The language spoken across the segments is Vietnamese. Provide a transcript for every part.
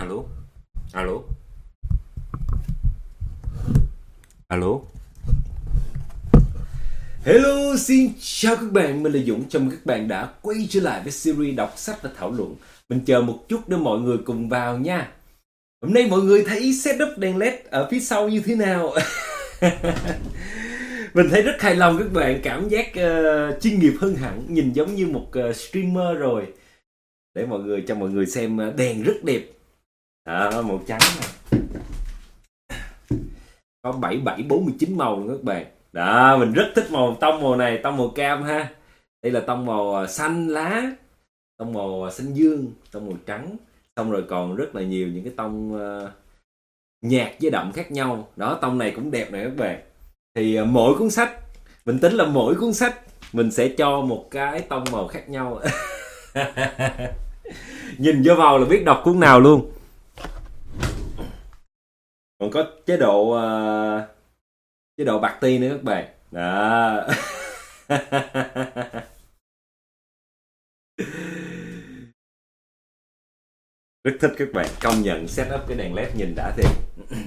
Alo, alo, alo. Hello, xin chào các bạn, mình là Dũng. Chào mừng các bạn đã quay trở lại với series đọc sách và thảo luận. Mình chờ một chút để mọi người cùng vào nha. Hôm nay mọi người thấy setup đèn LED ở phía sau như thế nào? Mình thấy rất hài lòng các bạn, cảm giác chuyên nghiệp hơn hẳn, nhìn giống như một streamer rồi. Để cho mọi người xem, đèn rất đẹp. Màu trắng này. Có 7749 màu luôn các bạn. Đó, mình rất thích tông màu này, tông màu cam ha. Đây là tông màu xanh lá, tông màu xanh dương, tông màu trắng. Xong rồi còn rất là nhiều những cái tông nhạt với đậm khác nhau. Đó, tông này cũng đẹp này các bạn. Thì mỗi cuốn sách, mình tính là mỗi cuốn sách mình sẽ cho một cái tông màu khác nhau. Nhìn vô màu là biết đọc cuốn nào luôn. Còn có chế độ bạc ti nữa các bạn. Đó. Rất thích các bạn, công nhận setup cái đèn led nhìn đã thiệt.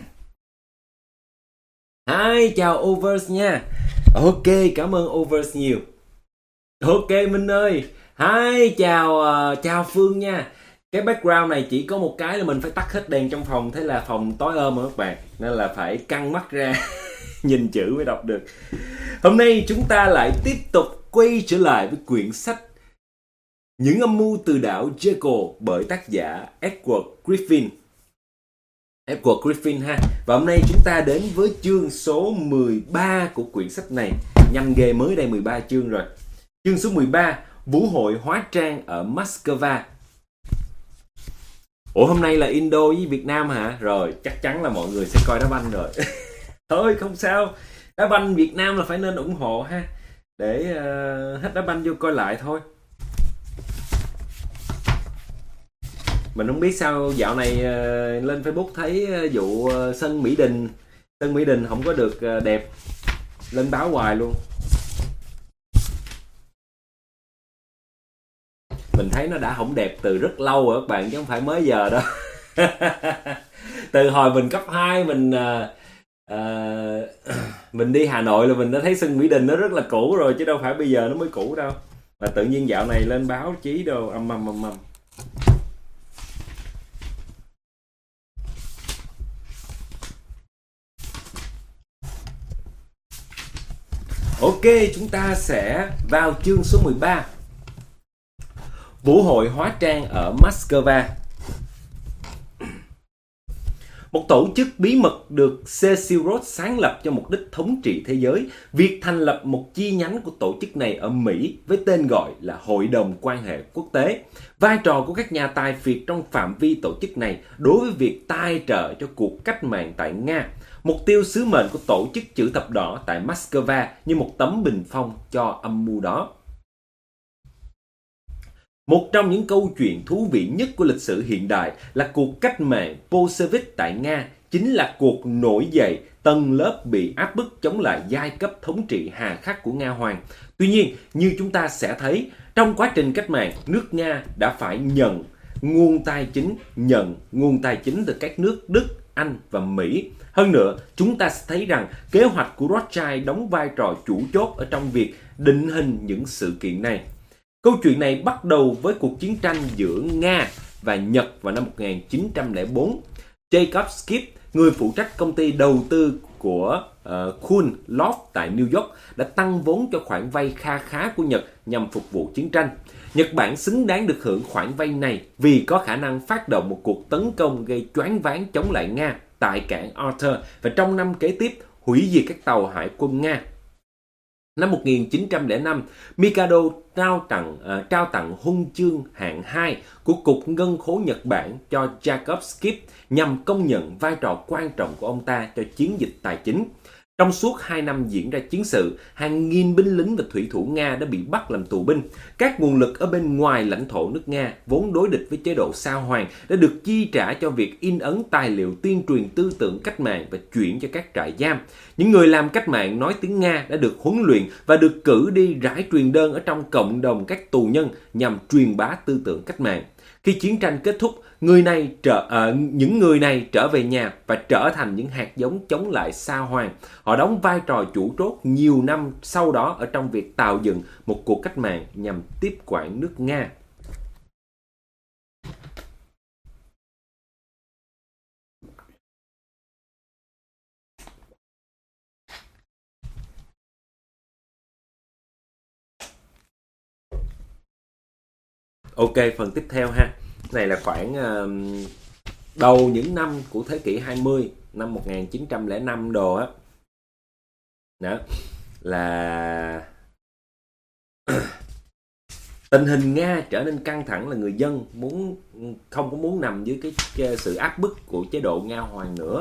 Hi, chào Overs nha. Ok, cảm ơn Overs nhiều. Ok Minh ơi. Hi, chào Phương nha. Cái background này chỉ có một cái là mình phải tắt hết đèn trong phòng, thế là phòng tối ôm rồi các bạn, nên là phải căng mắt ra nhìn chữ mới đọc được. Hôm nay chúng ta lại tiếp tục quay trở lại với quyển sách Những âm mưu từ đảo Jekyll bởi tác giả Edward Griffin. Edward Griffin ha. Và hôm nay chúng ta đến với chương số 13 của quyển sách này. Nhanh ghê, mới đây 13 chương rồi. Chương số 13, Vũ hội hóa trang ở Moscow. Ủa, hôm nay là Indo với Việt Nam hả? Rồi, chắc chắn là mọi người sẽ coi đá banh rồi. Thôi không sao, đá banh Việt Nam là phải nên ủng hộ ha. Để hết đá banh vô coi lại thôi. Mình không biết sao dạo này lên Facebook thấy vụ sân Mỹ Đình không có được đẹp, lên báo hoài luôn. Mình thấy nó đã không đẹp từ rất lâu rồi các bạn, chứ không phải mới giờ đâu. Từ hồi mình cấp 2 mình đi Hà Nội là mình đã thấy sân Mỹ Đình nó rất là cũ rồi, chứ đâu phải bây giờ nó mới cũ đâu. Mà tự nhiên dạo này lên báo chí đồ âm. Ok, chúng ta sẽ vào chương số 13. Vũ hội hóa trang ở Moscow. Một tổ chức bí mật được Cecil Rhodes sáng lập cho mục đích thống trị thế giới. Việc thành lập một chi nhánh của tổ chức này ở Mỹ với tên gọi là Hội đồng Quan hệ Quốc tế. Vai trò của các nhà tài phiệt trong phạm vi tổ chức này đối với việc tài trợ cho cuộc cách mạng tại Nga. Mục tiêu sứ mệnh của tổ chức chữ thập đỏ tại Moscow như một tấm bình phong cho âm mưu đó. Một trong những câu chuyện thú vị nhất của lịch sử hiện đại là cuộc cách mạng Bolshevik tại Nga, chính là cuộc nổi dậy tầng lớp bị áp bức chống lại giai cấp thống trị hà khắc của Nga Hoàng. Tuy nhiên, như chúng ta sẽ thấy, trong quá trình cách mạng, nước Nga đã phải nhận nguồn tài chính từ các nước Đức, Anh và Mỹ. Hơn nữa, chúng ta sẽ thấy rằng kế hoạch của Rothschild đóng vai trò chủ chốt ở trong việc định hình những sự kiện này. Câu chuyện này bắt đầu với cuộc chiến tranh giữa Nga và Nhật vào năm 1904. Jacob Schiff, người phụ trách công ty đầu tư của Kuhn Loeb tại New York, đã tăng vốn cho khoản vay kha khá của Nhật nhằm phục vụ chiến tranh. Nhật Bản xứng đáng được hưởng khoản vay này vì có khả năng phát động một cuộc tấn công gây choáng váng chống lại Nga tại cảng Arthur và trong năm kế tiếp hủy diệt các tàu hải quân Nga. Năm 1905, Mikado trao tặng huân chương hạng 2 của Cục Ngân khố Nhật Bản cho Jacob Schiff nhằm công nhận vai trò quan trọng của ông ta cho chiến dịch tài chính. Trong suốt 2 năm diễn ra chiến sự, hàng nghìn binh lính và thủy thủ Nga đã bị bắt làm tù binh. Các nguồn lực ở bên ngoài lãnh thổ nước Nga, vốn đối địch với chế độ Sa Hoàng, đã được chi trả cho việc in ấn tài liệu tuyên truyền tư tưởng cách mạng và chuyển cho các trại giam. Những người làm cách mạng nói tiếng Nga đã được huấn luyện và được cử đi rải truyền đơn ở trong cộng đồng các tù nhân nhằm truyền bá tư tưởng cách mạng. Khi chiến tranh kết thúc, những người này trở về nhà và trở thành những hạt giống chống lại Sa Hoàng. Họ đóng vai trò chủ chốt nhiều năm sau đó ở trong việc tạo dựng một cuộc cách mạng nhằm tiếp quản nước Nga. Ok, phần tiếp theo ha. Này là khoảng đầu những năm của thế kỷ 20, năm 1905 đồ á. Đó là tình hình Nga trở nên căng thẳng, là người dân không có muốn nằm dưới cái sự áp bức của chế độ Nga Hoàng nữa.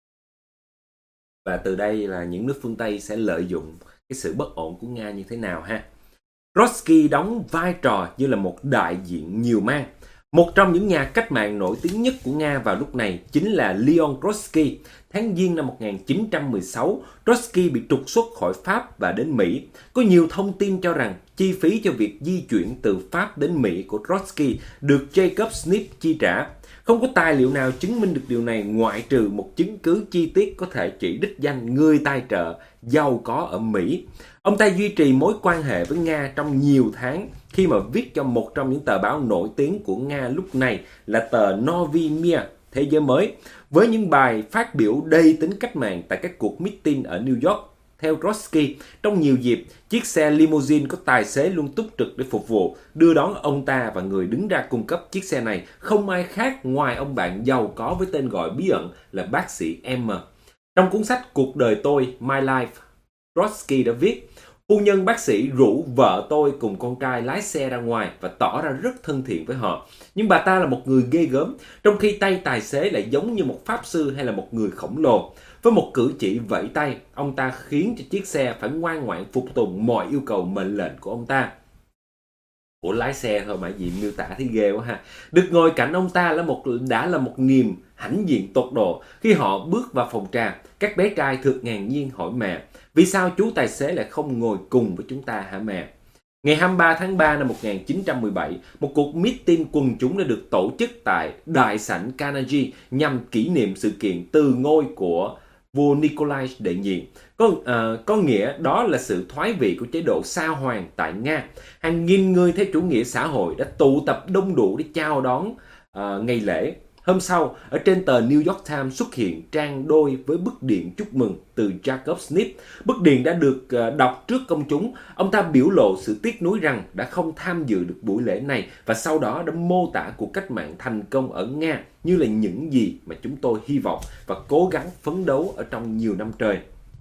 Và từ đây là những nước phương Tây sẽ lợi dụng cái sự bất ổn của Nga như thế nào ha. Trotsky đóng vai trò như là một đại diện nhiều mang. Một trong những nhà cách mạng nổi tiếng nhất của Nga vào lúc này chính là Leon Trotsky. Tháng Giêng năm 1916, Trotsky bị trục xuất khỏi Pháp và đến Mỹ. Có nhiều thông tin cho rằng chi phí cho việc di chuyển từ Pháp đến Mỹ của Trotsky được Jacob Smith chi trả. Không có tài liệu nào chứng minh được điều này ngoại trừ một chứng cứ chi tiết có thể chỉ đích danh người tài trợ giàu có ở Mỹ. Ông ta duy trì mối quan hệ với Nga trong nhiều tháng khi mà viết cho một trong những tờ báo nổi tiếng của Nga lúc này là tờ Novy Mir, Thế giới mới, với những bài phát biểu đầy tính cách mạng tại các cuộc meeting ở New York. Theo Trotsky, trong nhiều dịp, chiếc xe limousine có tài xế luôn túc trực để phục vụ, đưa đón ông ta, và người đứng ra cung cấp chiếc xe này không ai khác ngoài ông bạn giàu có với tên gọi bí ẩn là bác sĩ M. Trong cuốn sách Cuộc đời tôi, My Life, Trotsky đã viết: phu nhân bác sĩ rủ vợ tôi cùng con trai lái xe ra ngoài và tỏ ra rất thân thiện với họ. Nhưng bà ta là một người ghê gớm, trong khi tay tài xế lại giống như một pháp sư hay là một người khổng lồ. Với một cử chỉ vẫy tay, ông ta khiến cho chiếc xe phải ngoan ngoãn phục tùng mọi yêu cầu mệnh lệnh của ông ta. Ủa, lái xe thôi mà gì miêu tả thấy ghê quá ha. Được ngồi cạnh ông ta đã là một niềm hãnh diện tột độ. Khi họ bước vào phòng trà, các bé trai thực ngạc nhiên hỏi mẹ: vì sao chú tài xế lại không ngồi cùng với chúng ta hả mẹ? Ngày 23 tháng 3 năm 1917, một cuộc meeting quần chúng đã được tổ chức tại đại sảnh Carnegie nhằm kỷ niệm sự kiện từ ngôi của vua Nikolai đệ nhị. Có nghĩa đó là sự thoái vị của chế độ Sa Hoàng tại Nga. Hàng nghìn người theo chủ nghĩa xã hội đã tụ tập đông đủ để chào đón ngày lễ. Hôm sau, ở trên tờ New York Times xuất hiện trang đôi với bức điện chúc mừng từ Jacob Smith. Bức điện đã được đọc trước công chúng. Ông ta biểu lộ sự tiếc nuối rằng đã không tham dự được buổi lễ này, và sau đó đã mô tả cuộc cách mạng thành công ở Nga như là những gì mà chúng tôi hy vọng và cố gắng phấn đấu ở trong nhiều năm trời.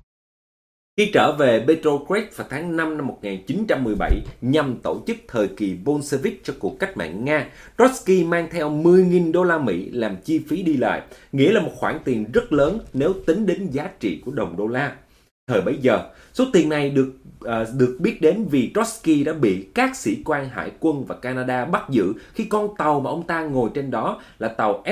Khi trở về Petrograd vào tháng 5 năm 1917 nhằm tổ chức thời kỳ Bolshevik cho cuộc cách mạng Nga, Trotsky mang theo 10.000 đô la Mỹ làm chi phí đi lại, nghĩa là một khoản tiền rất lớn nếu tính đến giá trị của đồng đô la. Thời bấy giờ, số tiền này được biết đến vì Trotsky đã bị các sĩ quan hải quân và Canada bắt giữ khi con tàu mà ông ta ngồi trên đó là tàu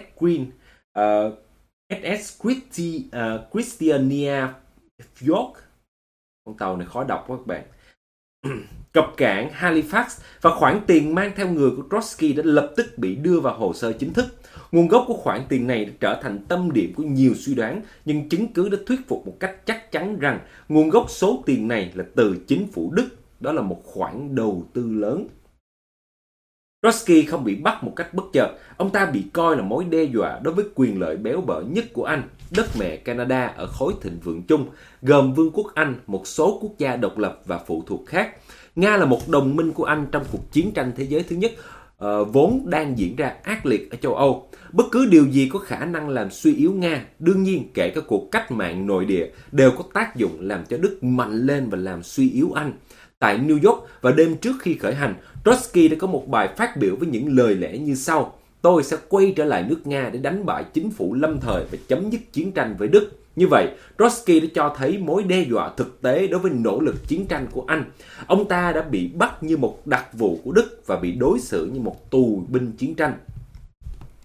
SS Christiania Fjord. Con tàu này khó đọc quá các bạn. Cập cảng Halifax, và khoản tiền mang theo người của Trotsky đã lập tức bị đưa vào hồ sơ chính thức. Nguồn gốc của khoản tiền này đã trở thành tâm điểm của nhiều suy đoán, nhưng chứng cứ đã thuyết phục một cách chắc chắn rằng nguồn gốc số tiền này là từ chính phủ Đức. Đó là một khoản đầu tư lớn. Trotsky không bị bắt một cách bất chợt. Ông ta bị coi là mối đe dọa đối với quyền lợi béo bở nhất của Anh, đất mẹ Canada ở khối thịnh vượng chung, gồm Vương quốc Anh, một số quốc gia độc lập và phụ thuộc khác. Nga là một đồng minh của Anh trong cuộc chiến tranh thế giới thứ nhất, vốn đang diễn ra ác liệt ở châu Âu. Bất cứ điều gì có khả năng làm suy yếu Nga, đương nhiên kể cả cuộc cách mạng nội địa, đều có tác dụng làm cho Đức mạnh lên và làm suy yếu Anh. Tại New York, vào đêm trước khi khởi hành, Trotsky đã có một bài phát biểu với những lời lẽ như sau: tôi sẽ quay trở lại nước Nga để đánh bại chính phủ lâm thời và chấm dứt chiến tranh với Đức. Như vậy, Trotsky đã cho thấy mối đe dọa thực tế đối với nỗ lực chiến tranh của Anh. Ông ta đã bị bắt như một đặc vụ của Đức và bị đối xử như một tù binh chiến tranh.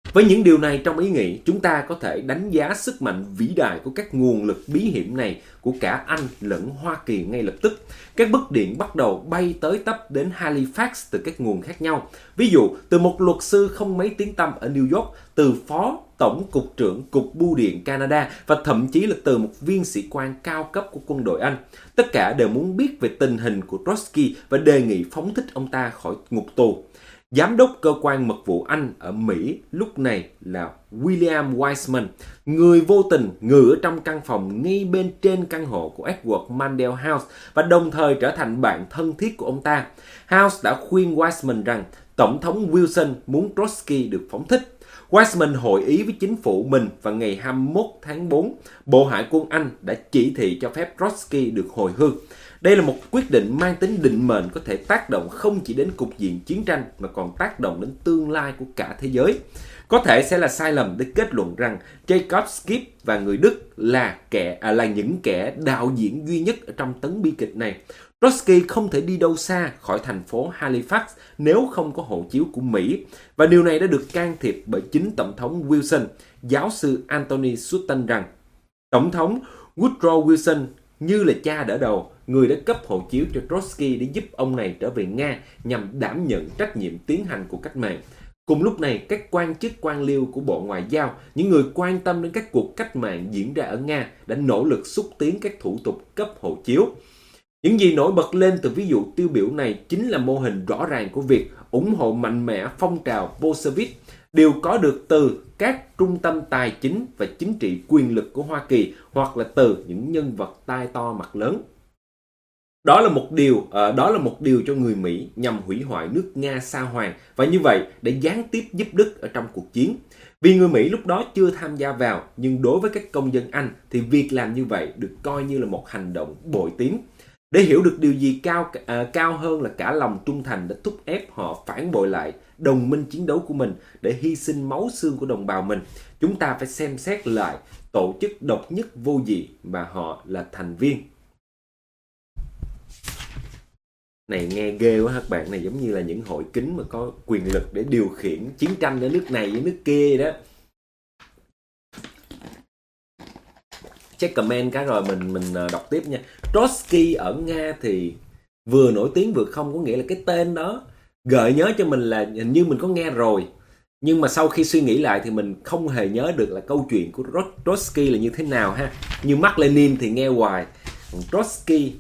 Với những điều này trong ý nghĩ, chúng ta có thể đánh giá sức mạnh vĩ đại của các nguồn lực bí hiểm này của cả Anh lẫn Hoa Kỳ ngay lập tức. Các bức điện bắt đầu bay tới tấp đến Halifax từ các nguồn khác nhau. Ví dụ, từ một luật sư không mấy tiếng tăm ở New York, từ phó tổng cục trưởng Cục Bưu điện Canada và thậm chí là từ một viên sĩ quan cao cấp của quân đội Anh. Tất cả đều muốn biết về tình hình của Trotsky và đề nghị phóng thích ông ta khỏi ngục tù. Giám đốc cơ quan mật vụ Anh ở Mỹ lúc này là William Wiseman, người vô tình ngự ở trong căn phòng ngay bên trên căn hộ của Edward Mandell House và đồng thời trở thành bạn thân thiết của ông ta. House đã khuyên Wiseman rằng Tổng thống Wilson muốn Trotsky được phóng thích. Wiseman hội ý với chính phủ mình và ngày 21 tháng 4, Bộ Hải quân Anh đã chỉ thị cho phép Trotsky được hồi hương. Đây là một quyết định mang tính định mệnh có thể tác động không chỉ đến cục diện chiến tranh mà còn tác động đến tương lai của cả thế giới. Có thể sẽ là sai lầm để kết luận rằng Jacob Skip và người Đức là những kẻ đạo diễn duy nhất ở trong tấn bi kịch này. Trotsky không thể đi đâu xa khỏi thành phố Halifax nếu không có hộ chiếu của Mỹ, và điều này đã được can thiệp bởi chính Tổng thống Wilson. Giáo sư Anthony Sutton rằng Tổng thống Woodrow Wilson như là cha đỡ đầu, người đã cấp hộ chiếu cho Trotsky để giúp ông này trở về Nga nhằm đảm nhận trách nhiệm tiến hành cuộc cách mạng. Cùng lúc này, các quan chức quan liêu của Bộ Ngoại giao, những người quan tâm đến các cuộc cách mạng diễn ra ở Nga đã nỗ lực xúc tiến các thủ tục cấp hộ chiếu. Những gì nổi bật lên từ ví dụ tiêu biểu này chính là mô hình rõ ràng của việc ủng hộ mạnh mẽ phong trào Bolshevik, đều có được từ các trung tâm tài chính và chính trị quyền lực của Hoa Kỳ hoặc là từ những nhân vật tai to mặt lớn. Đó là một điều cho người Mỹ nhằm hủy hoại nước Nga sa hoàng và như vậy để gián tiếp giúp Đức ở trong cuộc chiến. Vì người Mỹ lúc đó chưa tham gia vào, nhưng đối với các công dân Anh thì việc làm như vậy được coi như là một hành động bội tín. Để hiểu được điều gì cao hơn là cả lòng trung thành đã thúc ép họ phản bội lại đồng minh chiến đấu của mình để hy sinh máu xương của đồng bào mình, chúng ta phải xem xét lại tổ chức độc nhất vô nhị mà họ là thành viên. Này nghe ghê quá các bạn, này giống như là những hội kính mà có quyền lực để điều khiển chiến tranh ở nước này với nước kia đó. Check comment cái rồi mình đọc tiếp nha. Trotsky ở Nga thì vừa nổi tiếng vừa không, có nghĩa là cái tên đó gợi nhớ cho mình là hình như mình có nghe rồi. Nhưng mà sau khi suy nghĩ lại thì mình không hề nhớ được là câu chuyện của Trotsky là như thế nào ha. Như Mác Lênin thì nghe hoài. Trotsky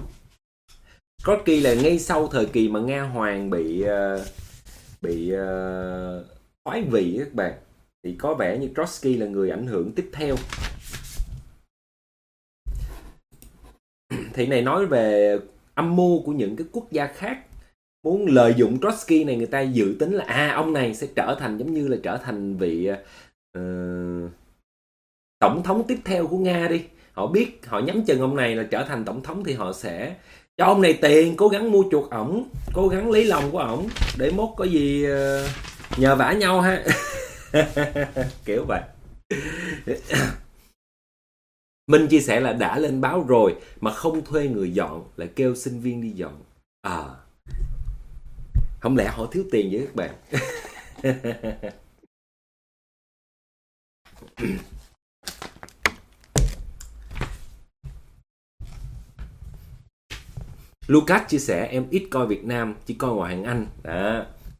là ngay sau thời kỳ mà Nga Hoàng bị thoái vị các bạn. Thì có vẻ như Trotsky là người ảnh hưởng tiếp theo. Thì này nói về âm mưu của những cái quốc gia khác muốn lợi dụng Trotsky này, người ta dự tính là ông này sẽ trở thành giống như là trở thành vị tổng thống tiếp theo của Nga đi. Họ biết, họ nhắm chừng ông này là trở thành tổng thống thì họ sẽ cho ông này tiền, cố gắng mua chuộc ổng, cố gắng lấy lòng của ổng để mốt có gì nhờ vả nhau ha. Kiểu vậy. Minh chia sẻ là đã lên báo rồi mà không thuê người dọn, lại kêu sinh viên đi dọn. Không lẽ họ thiếu tiền vậy các bạn? Lucas chia sẻ em ít coi Việt Nam, chỉ coi ngoại hạng Anh. Đó.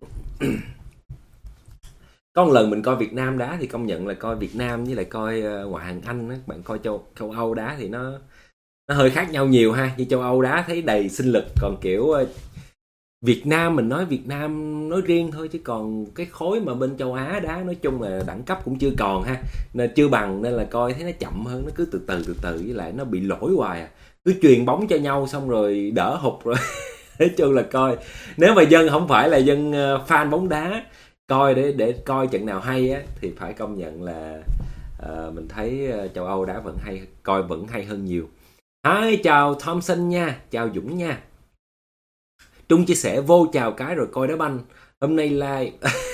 Có một lần mình coi Việt Nam đá thì công nhận là coi Việt Nam với lại coi ngoại hạng Anh á, bạn coi châu Âu đá thì nó hơi khác nhau nhiều ha. Như châu Âu đá thấy đầy sinh lực, còn kiểu Việt Nam mình nói Việt Nam nói riêng thôi, chứ còn cái khối mà bên châu Á đá nói chung là đẳng cấp cũng chưa còn ha, nên chưa bằng, nên là coi thấy nó chậm hơn, nó cứ từ từ với lại nó bị lỗi hoài à, cứ truyền bóng cho nhau xong rồi đỡ hụt rồi. Nói chung là coi, nếu mà dân không phải là dân fan bóng đá coi để coi trận nào hay á thì phải công nhận là mình thấy châu Âu đá vẫn hay hơn nhiều. Chào Thompson nha, chào Dũng nha. Trung chia sẻ vô chào cái rồi coi đá banh hôm nay live.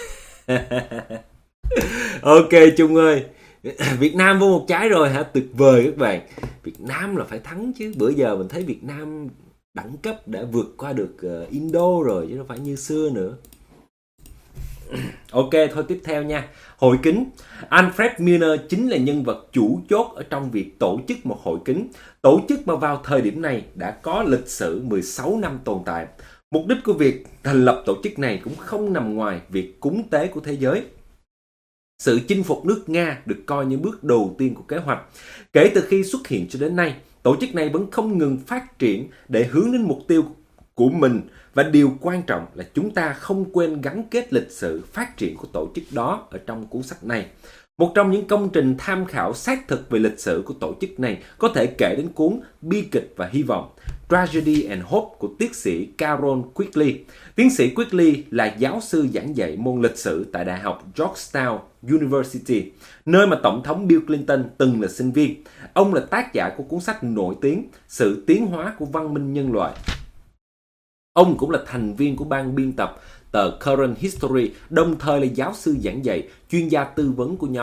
Ok Trung ơi, Việt Nam vô một trái rồi hả? Tuyệt vời các bạn. Việt Nam là phải thắng chứ. Bữa giờ mình thấy Việt Nam đẳng cấp đã vượt qua được Indo rồi chứ không phải như xưa nữa. Ok, thôi tiếp theo nha. Hội kính. Alfred Milner chính là nhân vật chủ chốt ở trong việc tổ chức một hội kính. Tổ chức mà vào thời điểm này đã có lịch sử 16 năm tồn tại. Mục đích của việc thành lập tổ chức này cũng không nằm ngoài việc cúng tế của thế giới. Sự chinh phục nước Nga được coi như bước đầu tiên của kế hoạch. Kể từ khi xuất hiện cho đến nay, tổ chức này vẫn không ngừng phát triển để hướng đến mục tiêu của mình, và điều quan trọng là chúng ta không quên gắn kết lịch sử phát triển của tổ chức đó ở trong cuốn sách này. Một trong những công trình tham khảo xác thực về lịch sử của tổ chức này có thể kể đến cuốn Bi kịch và hy vọng, Tragedy and Hope của tiến sĩ Carol Quigley. Tiến sĩ Quigley là giáo sư giảng dạy môn lịch sử tại Đại học Georgetown University, nơi mà Tổng thống Bill Clinton từng là sinh viên. Ông là tác giả của cuốn sách nổi tiếng Sự tiến hóa của văn minh nhân loại. Ông cũng là thành viên của ban biên tập tờ Current History, đồng thời là giáo sư giảng dạy, chuyên gia tư vấn của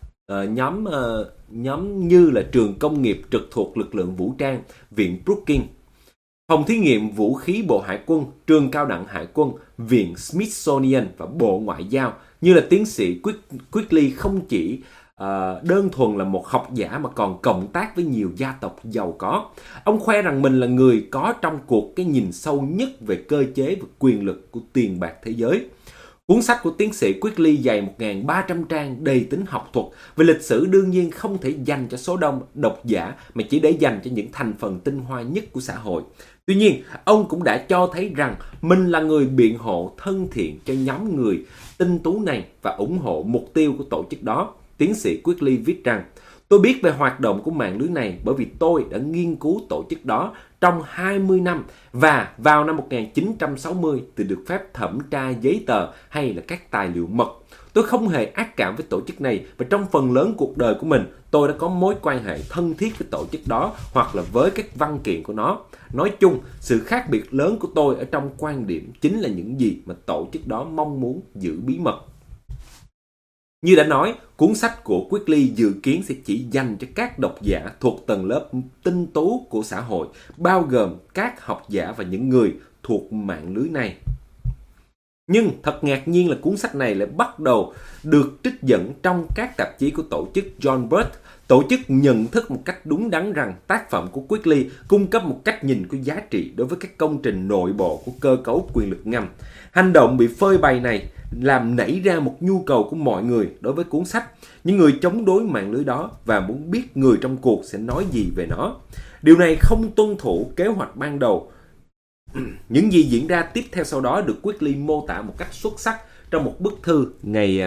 nhóm như là trường công nghiệp trực thuộc lực lượng vũ trang, viện Brookings, phòng thí nghiệm vũ khí Bộ Hải quân, trường cao đẳng Hải quân, viện Smithsonian và Bộ Ngoại giao. Như là tiến sĩ Quigley không chỉ đơn thuần là một học giả mà còn cộng tác với nhiều gia tộc giàu có. Ông khoe rằng mình là người có trong cuộc cái nhìn sâu nhất về cơ chế và quyền lực của tiền bạc thế giới. Cuốn sách của tiến sĩ Quigley dày 1.300 trang đầy tính học thuật về lịch sử, đương nhiên không thể dành cho số đông độc giả mà chỉ để dành cho những thành phần tinh hoa nhất của xã hội. Tuy nhiên, ông cũng đã cho thấy rằng mình là người biện hộ thân thiện cho nhóm người tinh tú này và ủng hộ mục tiêu của tổ chức đó. Tiến sĩ Quigley viết rằng, tôi biết về hoạt động của mạng lưới này bởi vì tôi đã nghiên cứu tổ chức đó trong 20 năm và vào năm 1960 thì được phép thẩm tra giấy tờ hay là các tài liệu mật. Tôi không hề ác cảm với tổ chức này và trong phần lớn cuộc đời của mình tôi đã có mối quan hệ thân thiết với tổ chức đó hoặc là với các văn kiện của nó. Nói chung, sự khác biệt lớn của tôi ở trong quan điểm chính là những gì mà tổ chức đó mong muốn giữ bí mật. Như đã nói, cuốn sách của Quigley dự kiến sẽ chỉ dành cho các độc giả thuộc tầng lớp tinh tú của xã hội, bao gồm các học giả và những người thuộc mạng lưới này. Nhưng thật ngạc nhiên là cuốn sách này lại bắt đầu được trích dẫn trong các tạp chí của tổ chức John Birch. Tổ chức nhận thức một cách đúng đắn rằng tác phẩm của Quigley cung cấp một cách nhìn có giá trị đối với các công trình nội bộ của cơ cấu quyền lực ngầm. Hành động bị phơi bày này làm nảy ra một nhu cầu của mọi người đối với cuốn sách, những người chống đối mạng lưới đó và muốn biết người trong cuộc sẽ nói gì về nó. Điều này không tuân thủ kế hoạch ban đầu. Những gì diễn ra tiếp theo sau đó được Quigley mô tả một cách xuất sắc trong một bức thư ngày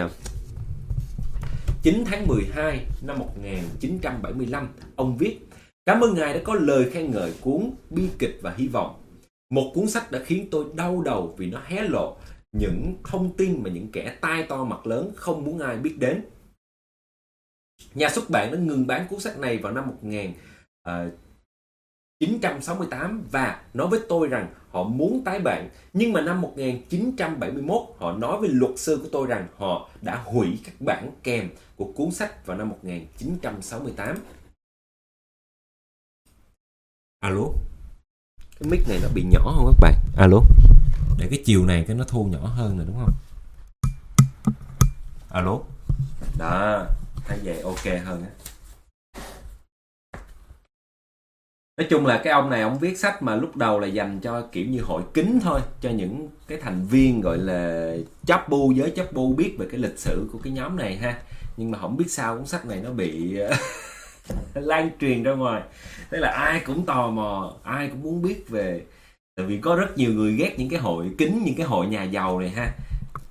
9 tháng 12 năm 1975. Ông viết: cảm ơn Ngài đã có lời khen ngợi cuốn Bi kịch và hy vọng. Một cuốn sách đã khiến tôi đau đầu vì nó hé lộ những thông tin mà những kẻ tai to mặt lớn không muốn ai biết đến. Nhà xuất bản đã ngừng bán cuốn sách này vào năm 1968 và nói với tôi rằng họ muốn tái bản. Nhưng mà năm 1971 họ nói với luật sư của tôi rằng họ đã hủy các bản kèm của cuốn sách vào năm 1968. Alo? Cái mic này nó bị nhỏ không các bạn? Alo? Để cái chiều này cái nó thu nhỏ hơn rồi đúng không? Alo? Đó, thấy vậy ok hơn á. Nói chung là cái ông này ông viết sách mà lúc đầu là dành cho kiểu như hội kính thôi, cho những cái thành viên gọi là chấp bu, giới chấp bu biết về cái lịch sử của cái nhóm này ha. Nhưng mà không biết sao cuốn sách này nó bị lan truyền ra ngoài. Thế là ai cũng tò mò, ai cũng muốn biết về. Tại vì có rất nhiều người ghét những cái hội kính, những cái hội nhà giàu này ha.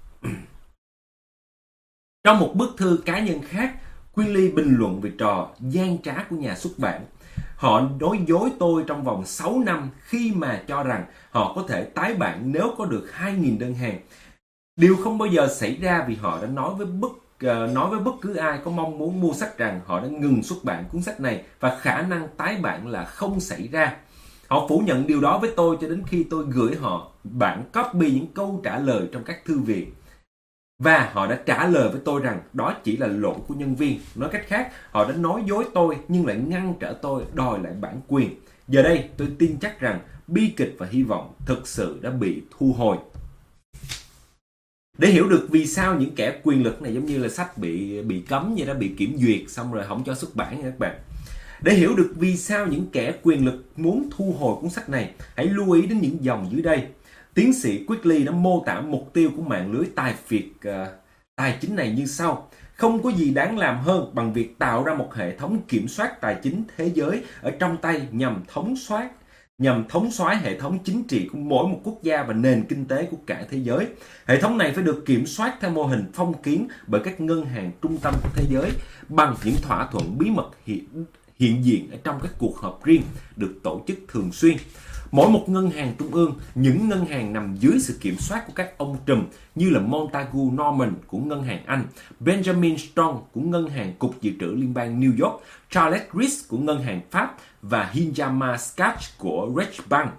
Trong một bức thư cá nhân khác, Quigley bình luận về trò gian trá của nhà xuất bản. Họ nói dối tôi trong vòng 6 năm khi mà cho rằng họ có thể tái bản nếu có được 2.000 đơn hàng. Điều không bao giờ xảy ra vì họ đã nói với bất cứ ai có mong muốn mua sách rằng họ đã ngừng xuất bản cuốn sách này và khả năng tái bản là không xảy ra. Họ phủ nhận điều đó với tôi cho đến khi tôi gửi họ bản copy những câu trả lời trong các thư viện. Và họ đã trả lời với tôi rằng đó chỉ là lỗi của nhân viên. Nói cách khác, họ đã nói dối tôi nhưng lại ngăn trở tôi đòi lại bản quyền. Giờ đây tôi tin chắc rằng Bi kịch và hy vọng thực sự đã bị thu hồi. Để hiểu được vì sao những kẻ quyền lực này giống như là sách bị cấm vậy đó, bị kiểm duyệt xong rồi không cho xuất bản nha các bạn. Để hiểu được vì sao những kẻ quyền lực muốn thu hồi cuốn sách này, hãy lưu ý đến những dòng dưới đây. Tiến sĩ Quigley đã mô tả mục tiêu của mạng lưới tài phiệt tài chính này như sau. Không có gì đáng làm hơn bằng việc tạo ra một hệ thống kiểm soát tài chính thế giới ở trong tay nhằm thống soái hệ thống chính trị của mỗi một quốc gia và nền kinh tế của cả thế giới. Hệ thống này phải được kiểm soát theo mô hình phong kiến bởi các ngân hàng trung tâm của thế giới bằng những thỏa thuận bí mật hiện diện ở trong các cuộc họp riêng được tổ chức thường xuyên. Mỗi một ngân hàng trung ương, những ngân hàng nằm dưới sự kiểm soát của các ông trùm như là Montagu Norman của ngân hàng Anh, Benjamin Strong của ngân hàng Cục Dự trữ Liên bang New York, Charles Rees của ngân hàng Pháp và Hijama Schatz của Reichsbank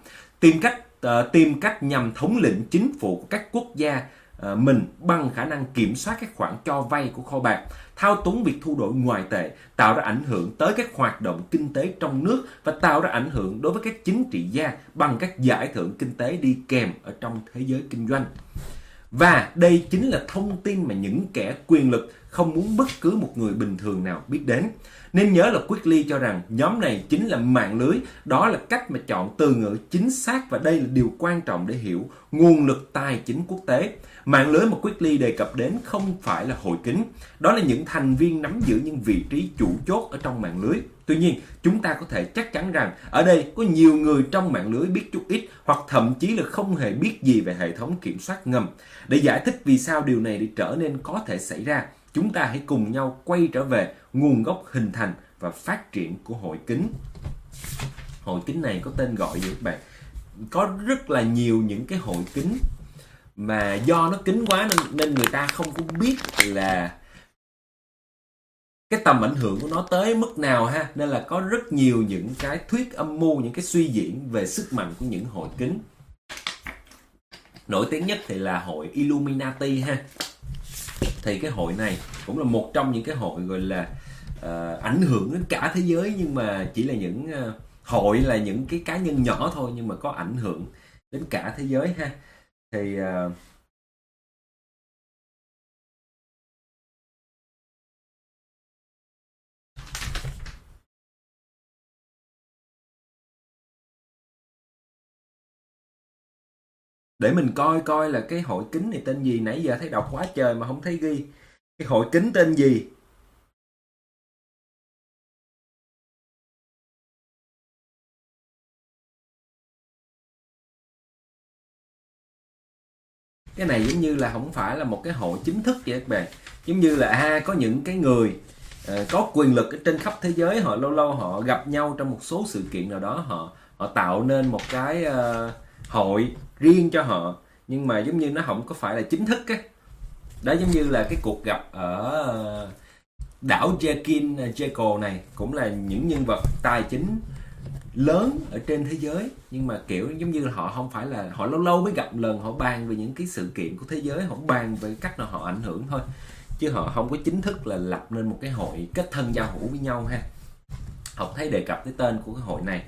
tìm cách nhằm thống lĩnh chính phủ của các quốc gia mình bằng khả năng kiểm soát các khoản cho vay của kho bạc, thao túng việc thu đổi ngoại tệ, tạo ra ảnh hưởng tới các hoạt động kinh tế trong nước và tạo ra ảnh hưởng đối với các chính trị gia bằng các giải thưởng kinh tế đi kèm ở trong thế giới kinh doanh. Và đây chính là thông tin mà những kẻ quyền lực không muốn bất cứ một người bình thường nào biết đến. Nên nhớ là Quigley cho rằng nhóm này chính là mạng lưới, đó là cách mà chọn từ ngữ chính xác và đây là điều quan trọng để hiểu nguồn lực tài chính quốc tế. Mạng lưới mà Quigley đề cập đến không phải là hội kính, đó là những thành viên nắm giữ những vị trí chủ chốt ở trong mạng lưới. Tuy nhiên, chúng ta có thể chắc chắn rằng ở đây có nhiều người trong mạng lưới biết chút ít hoặc thậm chí là không hề biết gì về hệ thống kiểm soát ngầm. Để giải thích vì sao điều này trở nên có thể xảy ra, chúng ta hãy cùng nhau quay trở về nguồn gốc hình thành và phát triển của hội kính. Hội kính này có tên gọi gì các bạn? Có rất là nhiều những cái hội kính mà do nó kín quá nên người ta không có biết là cái tầm ảnh hưởng của nó tới mức nào ha. Nên là có rất nhiều những cái thuyết âm mưu, những cái suy diễn về sức mạnh của những hội kính. Nổi tiếng nhất thì là hội Illuminati ha. Thì cái hội này cũng là một trong những cái hội gọi là ảnh hưởng đến cả thế giới, nhưng mà chỉ là những hội là những cái cá nhân nhỏ thôi nhưng mà có ảnh hưởng đến cả thế giới ha. Thì để mình coi là cái hội kính này tên gì, nãy giờ thấy đọc quá trời mà không thấy ghi. Cái hội kính tên gì? Cái này giống như là không phải là một cái hội chính thức vậy các bạn. Giống như là có những cái người có quyền lực ở trên khắp thế giới, họ lâu lâu họ gặp nhau trong một số sự kiện nào đó, họ tạo nên một cái hội riêng cho họ, nhưng mà giống như nó không có phải là chính thức á. Đó giống như là cái cuộc gặp ở đảo Jekyll này, cũng là những nhân vật tài chính lớn ở trên thế giới, nhưng mà kiểu giống như là họ không phải là, họ lâu lâu mới gặp lần, họ bàn về những cái sự kiện của thế giới, họ bàn về cách nào họ ảnh hưởng thôi, chứ họ không có chính thức là lập nên một cái hội kết thân giao hữu với nhau ha. Học thấy đề cập tới tên của cái hội này.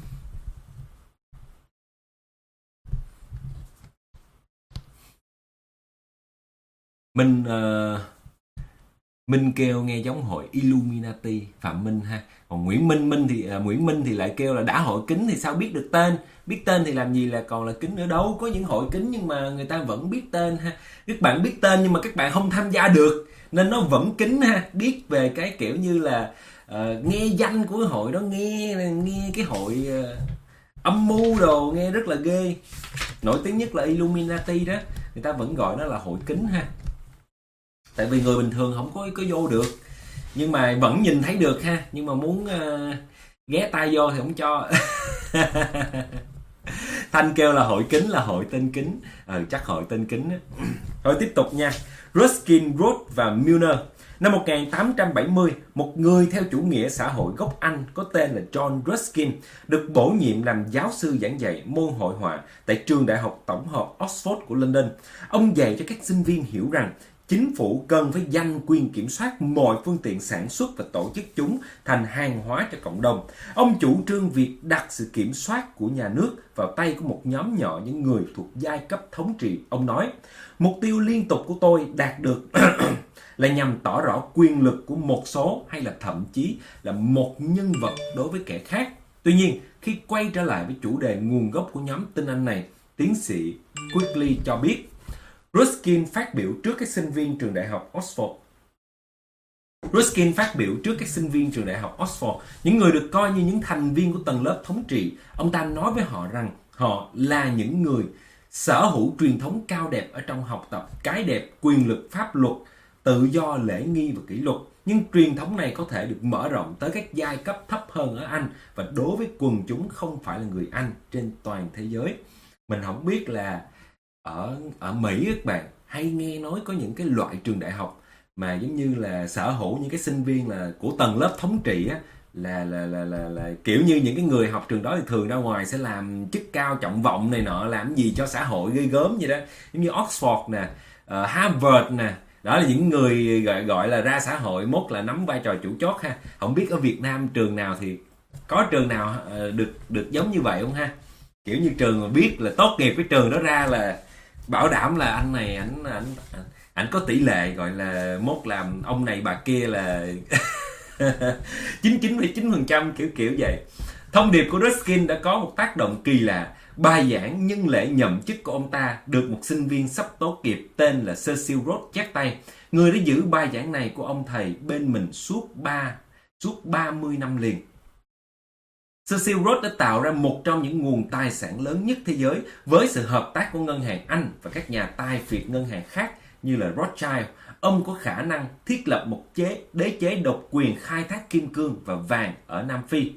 Minh kêu nghe giống hội Illuminati, Phạm Minh ha. Còn Nguyễn Minh thì lại kêu là đã hội kính thì sao biết được tên, biết tên thì làm gì là còn là kính nữa. Đâu có những hội kính nhưng mà người ta vẫn biết tên ha. Các bạn biết tên nhưng mà các bạn không tham gia được nên nó vẫn kính ha. Biết về cái kiểu như là nghe danh của cái hội đó, nghe cái hội âm mưu đồ nghe rất là ghê. Nổi tiếng nhất là Illuminati đó, người ta vẫn gọi nó là hội kính ha. Tại vì người bình thường không có vô được, nhưng mà vẫn nhìn thấy được ha. Nhưng mà muốn ghé tay vô thì không cho. Thanh kêu là hội kính là hội tên kính. Chắc hội tên kính á. Rồi tiếp tục nha. Ruskin, Roth và Milner. Năm 1870, một người theo chủ nghĩa xã hội gốc Anh có tên là John Ruskin được bổ nhiệm làm giáo sư giảng dạy môn hội họa tại trường đại học tổng hợp Oxford của London. Ông dạy cho các sinh viên hiểu rằng Chính phủ cần phải giành quyền kiểm soát mọi phương tiện sản xuất và tổ chức chúng thành hàng hóa cho cộng đồng. Ông chủ trương việc đặt sự kiểm soát của nhà nước vào tay của một nhóm nhỏ những người thuộc giai cấp thống trị. Ông nói, mục tiêu liên tục của tôi đạt được là nhằm tỏ rõ quyền lực của một số hay là thậm chí là một nhân vật đối với kẻ khác. Tuy nhiên, khi quay trở lại với chủ đề nguồn gốc của nhóm tin Anh này, tiến sĩ Quigley cho biết, Ruskin phát biểu trước các sinh viên trường đại học Oxford. Những người được coi như những thành viên của tầng lớp thống trị. Ông ta nói với họ rằng họ là những người sở hữu truyền thống cao đẹp ở trong học tập, cái đẹp, quyền lực, pháp luật, tự do, lễ nghi và kỷ luật. Nhưng truyền thống này có thể được mở rộng tới các giai cấp thấp hơn ở Anh và đối với quần chúng không phải là người Anh trên toàn thế giới. Mình không biết là ở Mỹ các bạn hay nghe nói có những cái loại trường đại học mà giống như là sở hữu những cái sinh viên là của tầng lớp thống trị á, là kiểu như những cái người học trường đó thì thường ra ngoài sẽ làm chức cao trọng vọng này nọ, làm gì cho xã hội ghê gớm vậy đó, giống như Oxford nè, Harvard nè, đó là những người gọi là ra xã hội mốt là nắm vai trò chủ chốt ha. Không biết ở Việt Nam trường nào thì có trường nào được giống như vậy không ha, kiểu như trường mà biết là tốt nghiệp cái trường đó ra là bảo đảm là anh này ảnh có tỷ lệ gọi là mốt làm ông này bà kia là 99,9% kiểu vậy. Thông điệp của Ruskin đã có một tác động kỳ lạ. Bài giảng nhân lễ nhậm chức của ông ta được một sinh viên sắp tốt nghiệp tên là Cecil Rhodes chép tay. Người đã giữ bài giảng này của ông thầy bên mình suốt 30 năm liền. Cecil Rhodes đã tạo ra một trong những nguồn tài sản lớn nhất thế giới với sự hợp tác của ngân hàng Anh và các nhà tài phiệt ngân hàng khác như là Rothschild. Ông có khả năng thiết lập một đế chế độc quyền khai thác kim cương và vàng ở Nam Phi.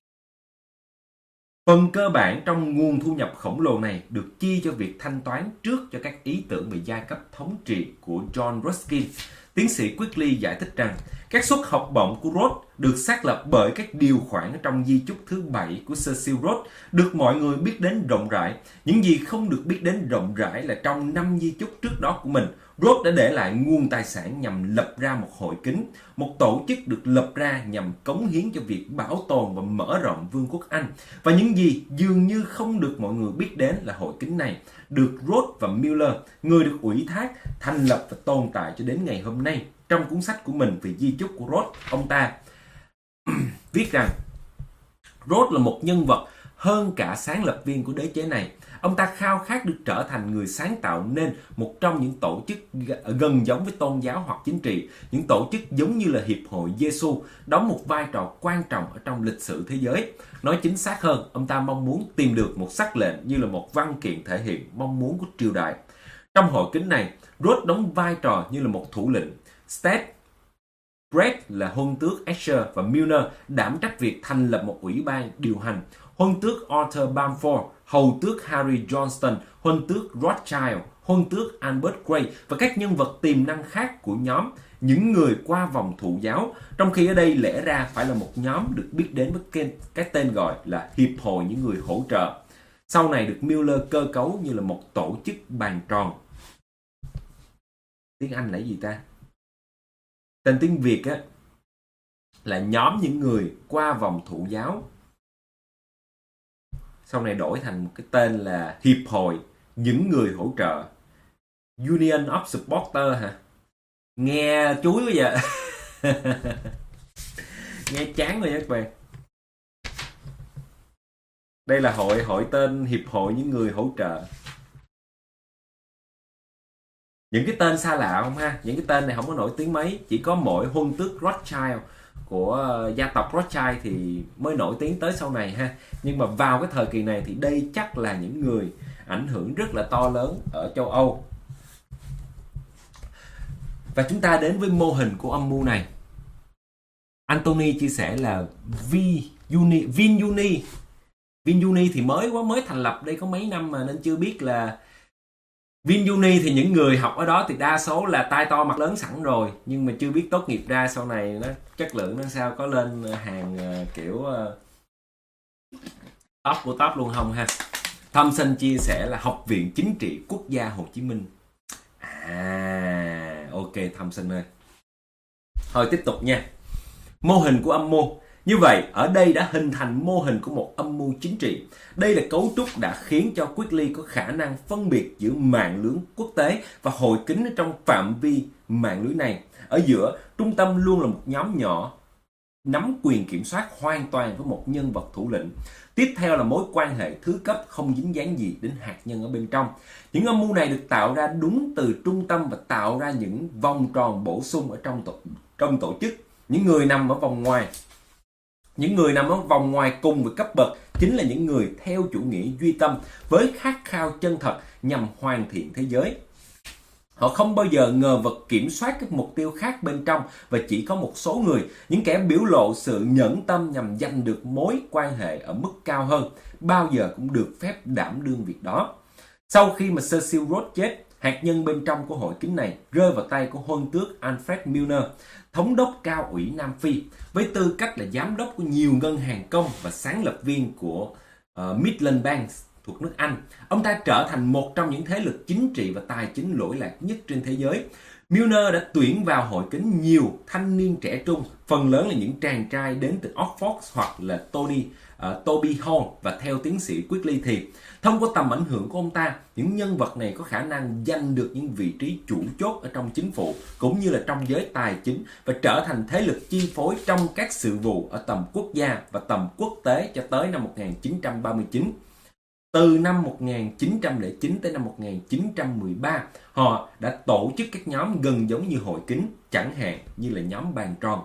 Phần cơ bản trong nguồn thu nhập khổng lồ này được chi cho việc thanh toán trước cho các ý tưởng về giai cấp thống trị của John Ruskin. Tiến sĩ Quigley giải thích rằng các suất học bổng của Rhodes được xác lập bởi các điều khoản trong di chúc thứ 7 của Cecil Rhodes được mọi người biết đến rộng rãi. Những gì không được biết đến rộng rãi là trong 5 di chúc trước đó của mình, Rhodes đã để lại nguồn tài sản nhằm lập ra một hội kính, một tổ chức được lập ra nhằm cống hiến cho việc bảo tồn và mở rộng Vương quốc Anh. Và những gì dường như không được mọi người biết đến là hội kính này được Rhodes và Miller, người được ủy thác, thành lập và tồn tại cho đến ngày hôm nay. Trong cuốn sách của mình về di chúc của Rhodes, ông ta viết rằng Rhodes là một nhân vật hơn cả sáng lập viên của đế chế này. Ông ta khao khát được trở thành người sáng tạo nên một trong những tổ chức gần giống với tôn giáo hoặc chính trị, những tổ chức giống như là Hiệp hội Giêsu, đóng một vai trò quan trọng ở trong lịch sử thế giới. Nói chính xác hơn, ông ta mong muốn tìm được một sắc lệnh như là một văn kiện thể hiện mong muốn của triều đại. Trong hội kính này, Rhodes đóng vai trò như là một thủ lĩnh. Stead, Brett là huân tước Escher và Milner đảm trách việc thành lập một ủy ban điều hành. Huân tước Arthur Balfour, hầu tước Harry Johnston, huân tước Rothschild, huân tước Albert Gray và các nhân vật tiềm năng khác của nhóm, những người qua vòng thụ giáo, trong khi ở đây lẽ ra phải là một nhóm được biết đến với cái tên gọi là Hiệp hội những người hỗ trợ. Sau này được Miller cơ cấu như là một tổ chức bàn tròn. Tiếng Anh là gì ta? Tên tiếng Việt á là nhóm những người qua vòng thụ giáo. Sau này đổi thành một cái tên là Hiệp hội những người hỗ trợ. Union of Supporters hả? Nghe chuối quá vậy. Nghe chán rồi các bạn. Đây là hội tên Hiệp hội những người hỗ trợ. Những cái tên xa lạ không ha? Những cái tên này không có nổi tiếng mấy. Chỉ có mỗi huân tước Rothschild của gia tộc Rothschild thì mới nổi tiếng tới sau này ha. Nhưng mà vào cái thời kỳ này thì đây chắc là những người ảnh hưởng rất là to lớn ở châu Âu. Và chúng ta đến với mô hình của âm mưu này. Anthony chia sẻ là VinUni thì mới thành lập đây có mấy năm mà nên chưa biết là VinUni thì những người học ở đó thì đa số là tai to mặt lớn sẵn rồi, nhưng mà chưa biết tốt nghiệp ra sau này nó chất lượng nó sao, có lên hàng kiểu top của top luôn không ha. Thompson chia sẻ là Học viện Chính trị Quốc gia Hồ Chí Minh. Ok, Ok Thompson ơi. Thôi tiếp tục nha. Mô hình của âm mưu. Như vậy, ở đây đã hình thành mô hình của một âm mưu chính trị. Đây là cấu trúc đã khiến cho Quigley có khả năng phân biệt giữa mạng lưới quốc tế và hội kính trong phạm vi mạng lưới này. Ở giữa, trung tâm luôn là một nhóm nhỏ nắm quyền kiểm soát hoàn toàn với một nhân vật thủ lĩnh. Tiếp theo là mối quan hệ thứ cấp không dính dáng gì đến hạt nhân ở bên trong. Những âm mưu này được tạo ra đúng từ trung tâm và tạo ra những vòng tròn bổ sung ở trong tổ chức. Những người nằm ở vòng ngoài cùng với cấp bậc chính là những người theo chủ nghĩa duy tâm với khát khao chân thật nhằm hoàn thiện thế giới. Họ không bao giờ ngờ vực kiểm soát các mục tiêu khác bên trong và chỉ có một số người, những kẻ biểu lộ sự nhẫn tâm nhằm giành được mối quan hệ ở mức cao hơn, bao giờ cũng được phép đảm đương việc đó. Sau khi mà Cecil Rhodes chết, hạt nhân bên trong của hội kính này rơi vào tay của huân tước Alfred Milner, thống đốc cao ủy Nam Phi, với tư cách là giám đốc của nhiều ngân hàng công và sáng lập viên của Midland Banks thuộc nước Anh. Ông ta trở thành một trong những thế lực chính trị và tài chính lỗi lạc nhất trên thế giới. Milner đã tuyển vào hội kính nhiều thanh niên trẻ trung, phần lớn là những chàng trai đến từ Oxford hoặc là Toby Hall, và theo tiến sĩ Quigley thì thông qua tầm ảnh hưởng của ông ta, những nhân vật này có khả năng giành được những vị trí chủ chốt ở trong chính phủ cũng như là trong giới tài chính và trở thành thế lực chi phối trong các sự vụ ở tầm quốc gia và tầm quốc tế cho tới năm 1939. Từ năm 1909 tới năm 1913, họ đã tổ chức các nhóm gần giống như hội kính, chẳng hạn như là nhóm bàn tròn.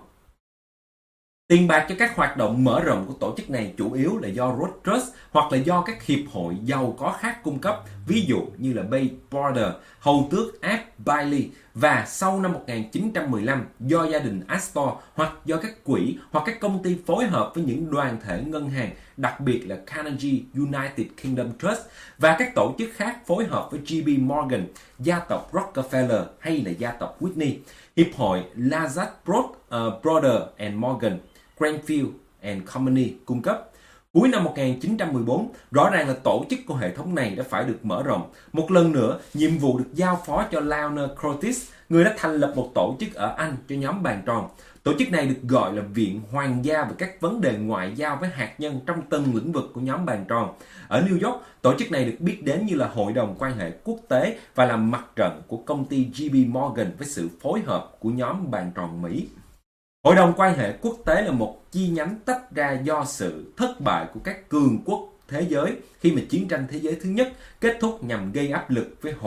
Tiền bạc cho các hoạt động mở rộng của tổ chức này chủ yếu là do Rhodes Trust hoặc là do các hiệp hội giàu có khác cung cấp, ví dụ như là Bay Border, hầu tước Ap Bailey, và sau năm 1915 do gia đình Astor hoặc do các quỹ hoặc các công ty phối hợp với những đoàn thể ngân hàng, đặc biệt là Carnegie United Kingdom Trust và các tổ chức khác phối hợp với JP Morgan, gia tộc Rockefeller hay là gia tộc Whitney, hiệp hội Lazard Brothers and Morgan, Cranfield and Company cung cấp. Cuối năm 1914, rõ ràng là tổ chức của hệ thống này đã phải được mở rộng. Một lần nữa, nhiệm vụ được giao phó cho Lionel Curtis, người đã thành lập một tổ chức ở Anh cho nhóm bàn tròn. Tổ chức này được gọi là Viện Hoàng gia về các vấn đề ngoại giao với hạt nhân trong từng lĩnh vực của nhóm bàn tròn. Ở New York, tổ chức này được biết đến như là Hội đồng quan hệ quốc tế và là mặt trận của công ty JP Morgan với sự phối hợp của nhóm bàn tròn Mỹ. Hội đồng quan hệ quốc tế là một chi nhánh tách ra do sự thất bại của các cường quốc thế giới khi mà chiến tranh thế giới thứ nhất kết thúc nhằm gây áp lực với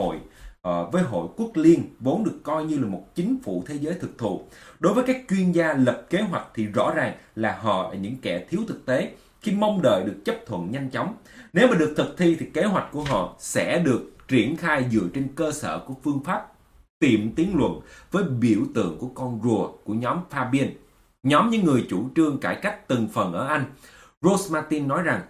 Hội Quốc Liên vốn được coi như là một chính phủ thế giới thực thụ. Đối với các chuyên gia lập kế hoạch thì rõ ràng là họ là những kẻ thiếu thực tế khi mong đợi được chấp thuận nhanh chóng. Nếu mà được thực thi thì kế hoạch của họ sẽ được triển khai dựa trên cơ sở của phương pháp tiệm tiến luận với biểu tượng của con rùa của nhóm Fabian, nhóm những người chủ trương cải cách từng phần ở Anh. Rose Martin nói rằng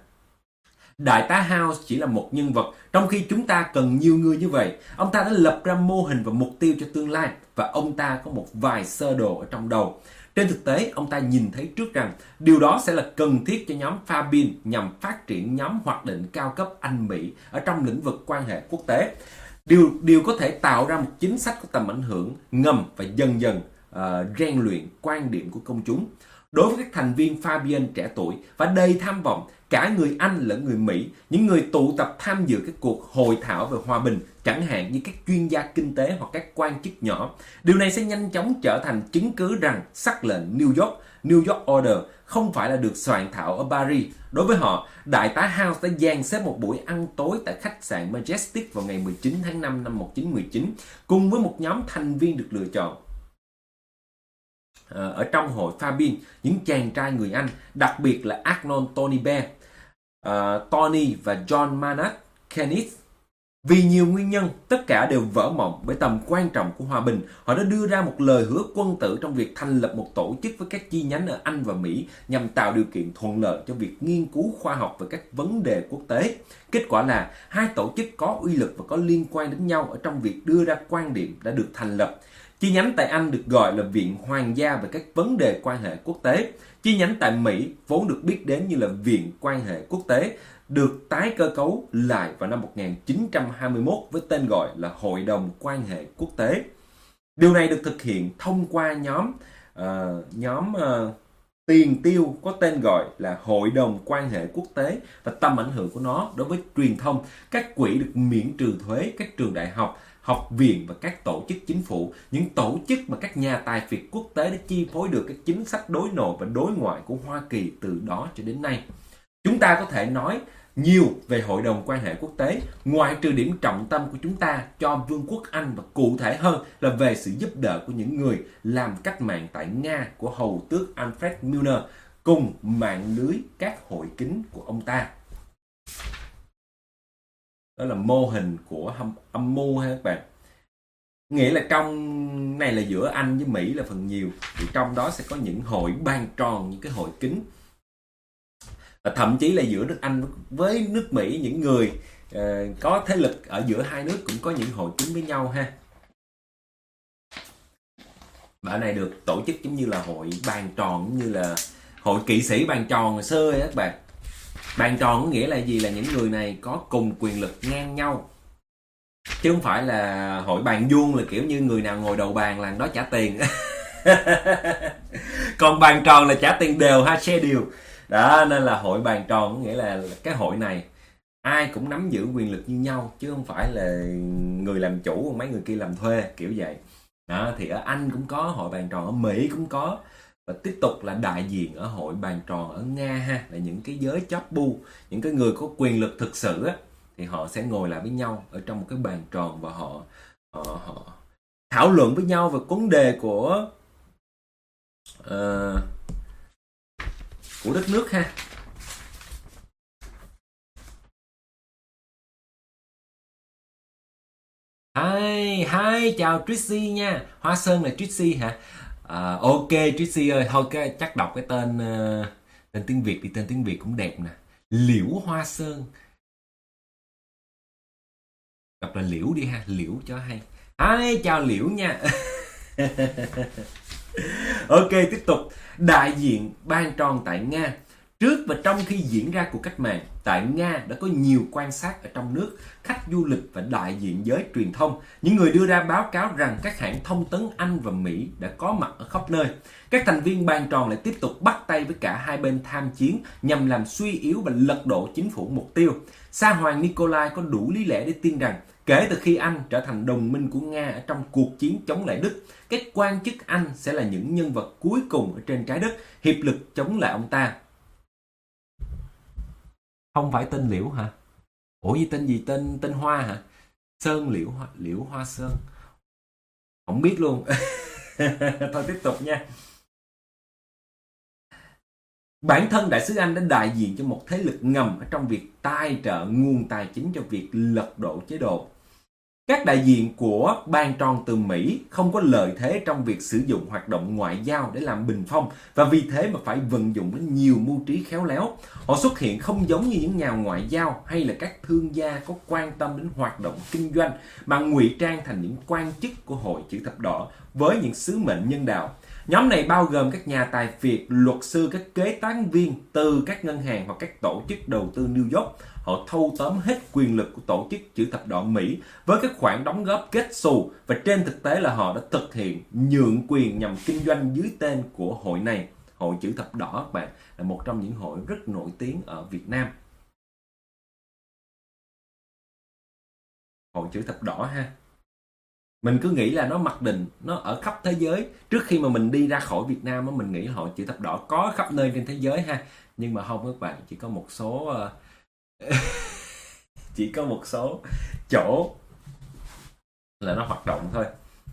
Đại tá House chỉ là một nhân vật, trong khi chúng ta cần nhiều người như vậy. Ông ta đã lập ra mô hình và mục tiêu cho tương lai, và ông ta có một vài sơ đồ ở trong đầu. Trên thực tế, ông ta nhìn thấy trước rằng điều đó sẽ là cần thiết cho nhóm Fabian nhằm phát triển nhóm hoạch định cao cấp Anh-Mỹ ở trong lĩnh vực quan hệ quốc tế. Điều có thể tạo ra một chính sách có tầm ảnh hưởng ngầm và dần dần rèn luyện quan điểm của công chúng. Đối với các thành viên Fabian trẻ tuổi và đầy tham vọng, cả người Anh lẫn người Mỹ, những người tụ tập tham dự các cuộc hội thảo về hòa bình, chẳng hạn như các chuyên gia kinh tế hoặc các quan chức nhỏ, điều này sẽ nhanh chóng trở thành chứng cứ rằng sắc lệnh New York Order không phải là được soạn thảo ở Paris. Đối với họ, Đại tá House đã dàn xếp một buổi ăn tối tại khách sạn Majestic vào ngày 19 tháng 5 năm 1919 cùng với một nhóm thành viên được lựa chọn. Ở trong hội Fabian, những chàng trai người Anh, đặc biệt là Arnold Tony Bear, Tony và John Maynard Keynes. Vì nhiều nguyên nhân, tất cả đều vỡ mộng bởi tầm quan trọng của hòa bình. Họ đã đưa ra một lời hứa quân tử trong việc thành lập một tổ chức với các chi nhánh ở Anh và Mỹ nhằm tạo điều kiện thuận lợi cho việc nghiên cứu khoa học về các vấn đề quốc tế. Kết quả là hai tổ chức có uy lực và có liên quan đến nhau ở trong việc đưa ra quan điểm đã được thành lập. Chi nhánh tại Anh được gọi là Viện Hoàng gia về các vấn đề quan hệ quốc tế. Chi nhánh tại Mỹ vốn được biết đến như là Viện Quan hệ quốc tế được tái cơ cấu lại vào năm 1921 với tên gọi là Hội đồng Quan hệ quốc tế. Điều này được thực hiện thông qua nhóm tiền tiêu có tên gọi là Hội đồng Quan hệ Quốc tế, và tầm ảnh hưởng của nó đối với truyền thông. Các quỹ được miễn trừ thuế, các trường đại học, học viện và các tổ chức chính phủ, những tổ chức mà các nhà tài phiệt quốc tế đã chi phối được các chính sách đối nội và đối ngoại của Hoa Kỳ từ đó cho đến nay. Chúng ta có thể nói nhiều về Hội đồng Quan hệ Quốc tế, ngoại trừ điểm trọng tâm của chúng ta cho Vương quốc Anh, và cụ thể hơn là về sự giúp đỡ của những người làm cách mạng tại Nga của hầu tước Alfred Milner cùng mạng lưới các hội kính của ông ta. Đó là mô hình của âm mưu ha các bạn. Nghĩa là trong này là giữa Anh với Mỹ là phần nhiều, thì trong đó sẽ có những hội bàn tròn, những cái hội kính. Và thậm chí là giữa nước Anh với nước Mỹ, những người có thế lực ở giữa hai nước cũng có những hội kính với nhau ha. Và ở này được tổ chức giống như là hội bàn tròn, giống như là hội kỵ sĩ bàn tròn hồi xưa ấy các bạn. Bàn tròn có nghĩa là gì? Là những người này có cùng quyền lực ngang nhau, chứ không phải là hội bàn vuông là kiểu như người nào ngồi đầu bàn là đó trả tiền. Còn bàn tròn là trả tiền đều ha, share đều. Đó, nên là hội bàn tròn có nghĩa là cái hội này ai cũng nắm giữ quyền lực như nhau, chứ không phải là người làm chủ còn mấy người kia làm thuê, kiểu vậy. Đó, thì ở Anh cũng có hội bàn tròn, ở Mỹ cũng có. Và tiếp tục là đại diện ở hội bàn tròn ở Nga ha, là những cái giới chóp bu, những cái người có quyền lực thực sự á, thì họ sẽ ngồi lại với nhau ở trong một cái bàn tròn, và họ thảo luận với nhau về vấn đề của đất nước ha. Hi, chào Trixie nha. Hoa Sơn là Trixie hả? Ok Trixie ơi, thôi chắc đọc cái tên tiếng Việt đi, tên tiếng Việt cũng đẹp nè. Liễu Hoa Sơn. Đọc là Liễu đi ha, Liễu cho hay. Hi, chào Liễu nha. Ok, tiếp tục. Đại diện bàn tròn tại Nga. Trước và trong khi diễn ra cuộc cách mạng, tại Nga đã có nhiều quan sát ở trong nước, khách du lịch và đại diện giới truyền thông, những người đưa ra báo cáo rằng các hãng thông tấn Anh và Mỹ đã có mặt ở khắp nơi. Các thành viên bàn tròn lại tiếp tục bắt tay với cả hai bên tham chiến nhằm làm suy yếu và lật đổ chính phủ mục tiêu. Sa hoàng Nikolai có đủ lý lẽ để tin rằng kể từ khi Anh trở thành đồng minh của Nga ở trong cuộc chiến chống lại Đức, các quan chức Anh sẽ là những nhân vật cuối cùng ở trên trái đất hiệp lực chống lại ông ta. Không phải tên Liễu hả? Ủa gì tên gì? Tên Hoa hả? Sơn Liễu Hoa Sơn. Không biết luôn. Thôi tiếp tục nha. Bản thân đại sứ Anh đã đại diện cho một thế lực ngầm ở trong việc tài trợ nguồn tài chính cho việc lật đổ chế độ. Các đại diện của bàn tròn từ Mỹ không có lợi thế trong việc sử dụng hoạt động ngoại giao để làm bình phong, và vì thế mà phải vận dụng đến nhiều mưu trí khéo léo. Họ xuất hiện không giống như những nhà ngoại giao hay là các thương gia có quan tâm đến hoạt động kinh doanh, mà ngụy trang thành những quan chức của Hội Chữ Thập Đỏ với những sứ mệnh nhân đạo. Nhóm này bao gồm các nhà tài phiệt, luật sư, các kế toán viên từ các ngân hàng hoặc các tổ chức đầu tư New York. Họ thâu tóm hết quyền lực của Tổ chức Chữ Thập Đỏ Mỹ với các khoản đóng góp kết xù, và trên thực tế là họ đã thực hiện nhượng quyền nhằm kinh doanh dưới tên của hội này. Hội Chữ Thập Đỏ các bạn là một trong những hội rất nổi tiếng ở Việt Nam. Hội Chữ Thập Đỏ ha. Mình cứ nghĩ là nó mặc định, nó ở khắp thế giới. Trước khi mà mình đi ra khỏi Việt Nam, mình nghĩ Hội Chữ Thập Đỏ có khắp nơi trên thế giới ha. Nhưng mà không các bạn, chỉ có một số chỉ có một số chỗ là nó hoạt động thôi.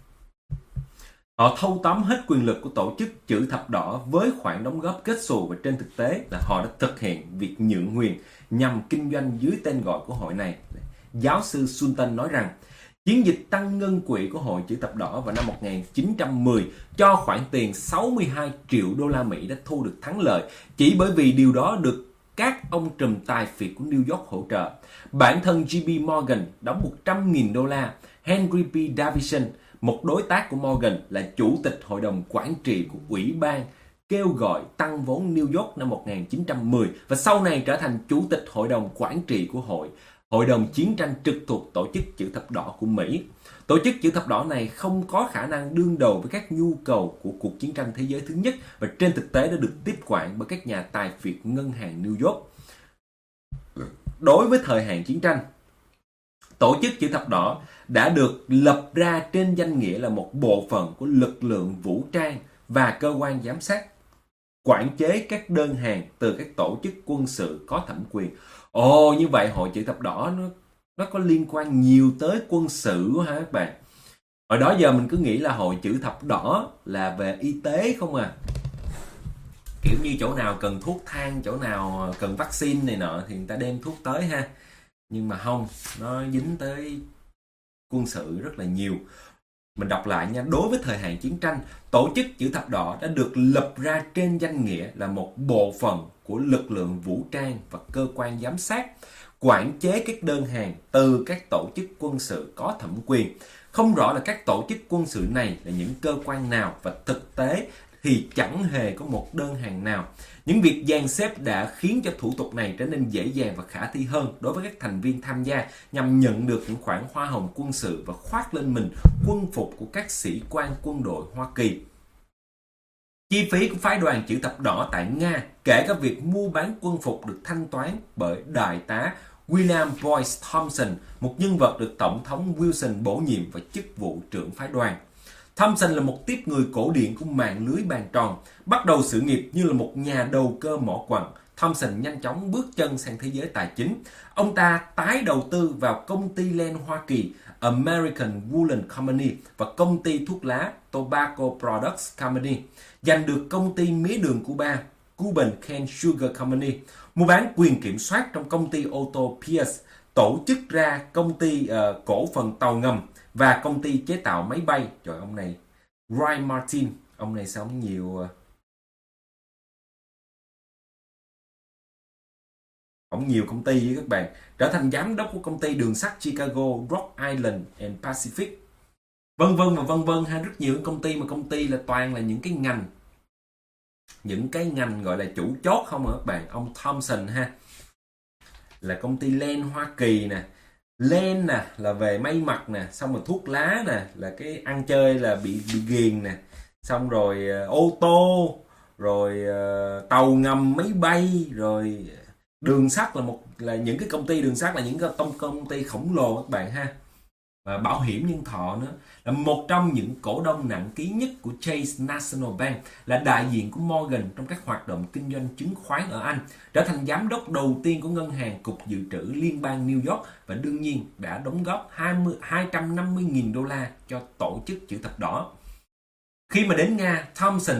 Họ thâu tóm hết quyền lực của Tổ chức Chữ Thập Đỏ với khoản đóng góp kết xù, và trên thực tế là họ đã thực hiện việc nhượng quyền nhằm kinh doanh dưới tên gọi của hội này. Giáo sư Sultan nói rằng chiến dịch tăng ngân quỹ của Hội Chữ Thập Đỏ vào năm 1910 cho khoản tiền 62 triệu đô la Mỹ đã thu được thắng lợi chỉ bởi vì điều đó được các ông trùm tài phiệt của New York hỗ trợ. Bản thân JP Morgan đóng 100.000 đô la. Henry B. Davison, một đối tác của Morgan, là chủ tịch hội đồng quản trị của Ủy ban kêu gọi tăng vốn New York năm 1910, và sau này trở thành chủ tịch hội đồng quản trị của Hội đồng chiến tranh trực thuộc Tổ chức Chữ Thập Đỏ của Mỹ. Tổ chức Chữ Thập Đỏ này không có khả năng đương đầu với các nhu cầu của cuộc chiến tranh thế giới thứ nhất và trên thực tế đã được tiếp quản bởi các nhà tài phiệt ngân hàng New York. Đối với thời hạn chiến tranh, Tổ chức Chữ Thập Đỏ đã được lập ra trên danh nghĩa là một bộ phận của lực lượng vũ trang và cơ quan giám sát, quản chế các đơn hàng từ các tổ chức quân sự có thẩm quyền. Ồ, như vậy Hội Chữ Thập Đỏ nó có liên quan nhiều tới quân sự hả các bạn? Hồi đó giờ mình cứ nghĩ là Hội Chữ Thập Đỏ là về y tế không à. Kiểu như chỗ nào cần thuốc thang, chỗ nào cần vaccine này nọ thì người ta đem thuốc tới ha. Nhưng mà không, nó dính tới quân sự rất là nhiều. Mình đọc lại nha. Đối với thời hạn chiến tranh, Tổ chức Chữ Thập Đỏ đã được lập ra trên danh nghĩa là một bộ phận của lực lượng vũ trang và cơ quan giám sát, quản chế các đơn hàng từ các tổ chức quân sự có thẩm quyền. Không rõ là các tổ chức quân sự này là những cơ quan nào và thực tế thì chẳng hề có một đơn hàng nào. Những việc dàn xếp đã khiến cho thủ tục này trở nên dễ dàng và khả thi hơn đối với các thành viên tham gia nhằm nhận được những khoản hoa hồng quân sự và khoác lên mình quân phục của các sĩ quan quân đội Hoa Kỳ. Chi phí của phái đoàn Chữ Thập Đỏ tại Nga, kể cả việc mua bán quân phục, được thanh toán bởi Đại tá William Boyce Thompson, một nhân vật được Tổng thống Wilson bổ nhiệm vào chức vụ trưởng phái đoàn. Thompson là một tiếp người cổ điển của mạng lưới bàn tròn. Bắt đầu sự nghiệp như là một nhà đầu cơ mỏ quặng, Thompson nhanh chóng bước chân sang thế giới tài chính. Ông ta tái đầu tư vào công ty len Hoa Kỳ American Woolen Company và công ty thuốc lá Tobacco Products Company, giành được công ty mía đường Cuba Cuban Cane Sugar Company, mua bán quyền kiểm soát trong công ty ô tô Pierce, tổ chức ra công ty cổ phần tàu ngầm và công ty chế tạo máy bay. Trời, ông này Ryan Martin, ông này sao ông nhiều công ty với các bạn. Trở thành giám đốc của công ty đường sắt Chicago, Rock Island and Pacific, vân vân và vân vân ha. Rất nhiều công ty, mà công ty là toàn là những cái ngành gọi là chủ chốt không à các bạn. Ông Thompson ha là công ty len Hoa Kỳ nè, len nè là về may mặc nè, xong rồi thuốc lá nè là cái ăn chơi là bị ghiền nè, xong rồi ô tô, rồi tàu ngầm, máy bay, rồi đường sắt là những cái công ty đường sắt là những cái công ty khổng lồ các bạn ha. Và bảo hiểm nhân thọ nữa, là một trong những cổ đông nặng ký nhất của Chase National Bank, là đại diện của Morgan trong các hoạt động kinh doanh chứng khoán ở Anh, trở thành giám đốc đầu tiên của ngân hàng Cục Dự trữ Liên bang New York và đương nhiên đã đóng góp 250.000 đô la cho Tổ chức Chữ Thập Đỏ. Khi mà đến Nga, Thompson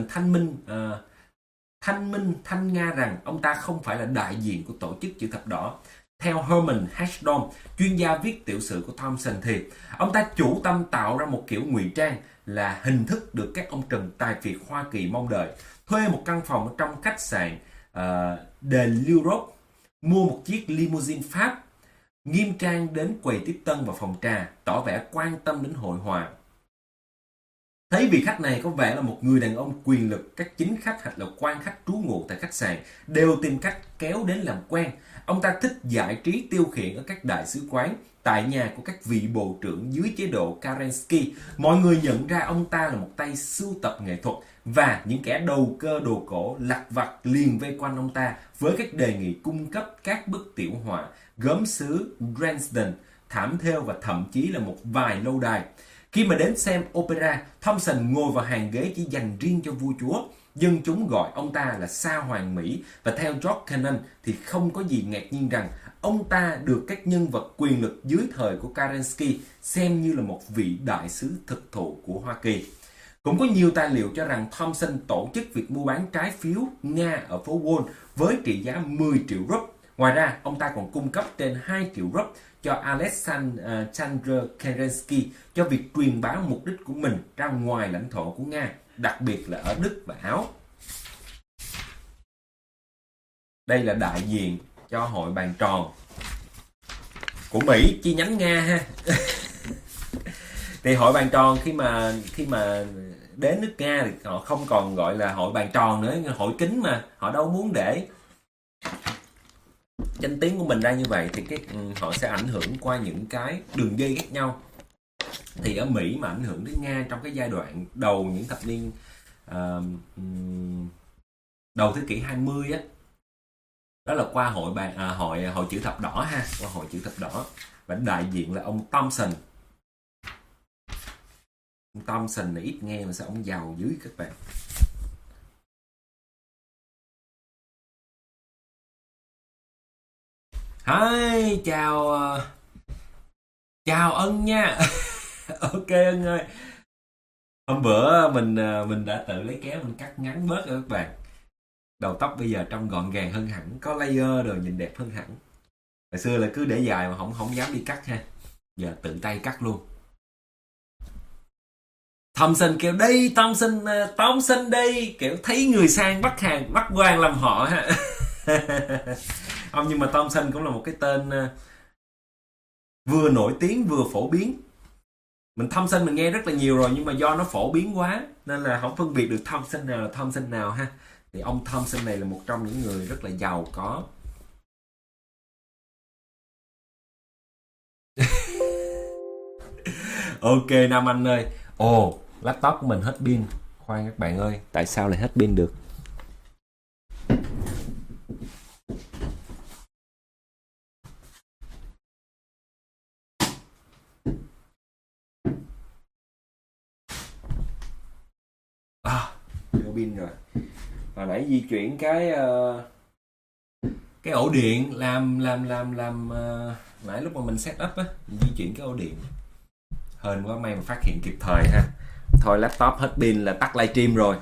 thanh Nga rằng ông ta không phải là đại diện của Tổ chức Chữ Thập Đỏ. Theo Herman Hashdom, chuyên gia viết tiểu sử của Thompson, thì ông ta chủ tâm tạo ra một kiểu ngụy trang là hình thức được các ông trùm tài phiệt Hoa Kỳ mong đợi. Thuê một căn phòng ở trong khách sạn De l'Europe, mua một chiếc limousine Pháp, nghiêm trang đến quầy tiếp tân và phòng trà, tỏ vẻ quan tâm đến hội họa. Thấy vị khách này có vẻ là một người đàn ông quyền lực, các chính khách hoặc là quan khách trú ngụ tại khách sạn đều tìm cách kéo đến làm quen. Ông ta thích giải trí tiêu khiển ở các đại sứ quán, tại nhà của các vị bộ trưởng dưới chế độ Kerensky. Mọi người nhận ra ông ta là một tay sưu tập nghệ thuật, và những kẻ đầu cơ đồ cổ lặt vặt liền vây quanh ông ta với các đề nghị cung cấp các bức tiểu họa, gốm sứ Dresden, thảm thêu và thậm chí là một vài lâu đài. Khi mà đến xem opera, Thompson ngồi vào hàng ghế chỉ dành riêng cho vua chúa. Dân chúng gọi ông ta là Sa Hoàng Mỹ, và theo George Kennan thì không có gì ngạc nhiên rằng ông ta được các nhân vật quyền lực dưới thời của Kerensky xem như là một vị đại sứ thực thụ của Hoa Kỳ. Cũng có nhiều tài liệu cho rằng Thompson tổ chức việc mua bán trái phiếu Nga ở phố Wall với trị giá 10 triệu rúp. Ngoài ra, ông ta còn cung cấp trên 2 triệu rúp cho Alexander Kerensky cho việc truyền bá mục đích của mình ra ngoài lãnh thổ của Nga, đặc biệt là ở Đức và Áo. Đây là đại diện cho Hội Bàn Tròn của Mỹ chi nhánh Nga ha. Thì Hội Bàn Tròn khi mà đến nước Nga thì họ không còn gọi là Hội Bàn Tròn nữa, hội kính mà họ đâu muốn để danh tiếng của mình ra như vậy, thì họ sẽ ảnh hưởng qua những cái đường dây khác nhau. Thì ở Mỹ mà ảnh hưởng đến Nga trong cái giai đoạn đầu những thập niên đầu thế kỷ 20 á, đó là qua hội chữ thập đỏ ha, qua hội chữ thập đỏ, và đại diện là ông Thompson. Ông Thompson này ít nghe mà sao ông giàu dữ các bạn. Hi, chào Ân nha. Ok Ân ơi. Hôm bữa mình đã tự lấy kéo mình cắt ngắn bớt rồi các bạn. Đầu tóc bây giờ trông gọn gàng hơn hẳn, có layer rồi nhìn đẹp hơn hẳn. Hồi xưa là cứ để dài mà không dám đi cắt ha. Giờ tự tay cắt luôn. Thompson kêu đây, Thompson đây, kiểu thấy người sang bắt quan làm họ ha. Không, nhưng mà Thompson cũng là một cái tên vừa nổi tiếng vừa phổ biến. Thompson mình nghe rất là nhiều rồi, nhưng mà do nó phổ biến quá nên là không phân biệt được Thompson nào là Thompson nào ha. Thì ông Thompson này là một trong những người rất là giàu có. Ok Nam Anh ơi. Ồ, laptop của mình hết pin. Khoan các bạn ơi, tại sao lại hết pin được? Vô pin rồi. Hồi nãy di chuyển cái ổ điện làm nãy lúc mà mình set up á, mình di chuyển cái ổ điện. Hên quá, may mà phát hiện kịp thời ha. Thôi laptop hết pin là tắt livestream rồi.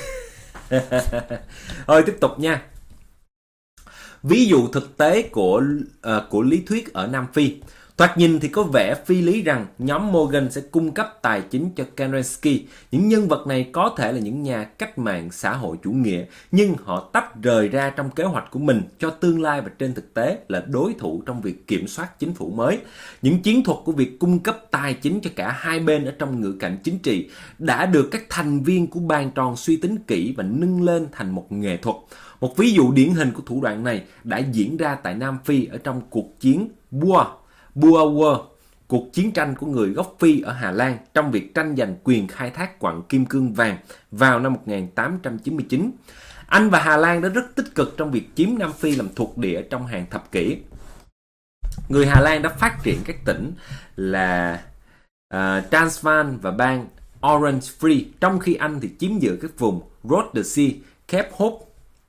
Thôi tiếp tục nha. Ví dụ thực tế của lý thuyết ở Nam Phi. Thoạt nhìn thì có vẻ phi lý rằng nhóm Morgan sẽ cung cấp tài chính cho Kerensky. Những nhân vật này có thể là những nhà cách mạng xã hội chủ nghĩa, nhưng họ tách rời ra trong kế hoạch của mình cho tương lai và trên thực tế là đối thủ trong việc kiểm soát chính phủ mới. Những chiến thuật của việc cung cấp tài chính cho cả hai bên ở trong ngữ cảnh chính trị đã được các thành viên của bàn tròn suy tính kỹ và nâng lên thành một nghệ thuật. Một ví dụ điển hình của thủ đoạn này đã diễn ra tại Nam Phi ở trong cuộc chiến Boer War, cuộc chiến tranh của người gốc Phi ở Hà Lan trong việc tranh giành quyền khai thác quặng kim cương vàng vào năm 1899. Anh và Hà Lan đã rất tích cực trong việc chiếm Nam Phi làm thuộc địa trong hàng thập kỷ. Người Hà Lan đã phát triển các tỉnh là Transvaal và bang Orange Free, trong khi Anh thì chiếm giữ các vùng Rothesay, Cape Hope,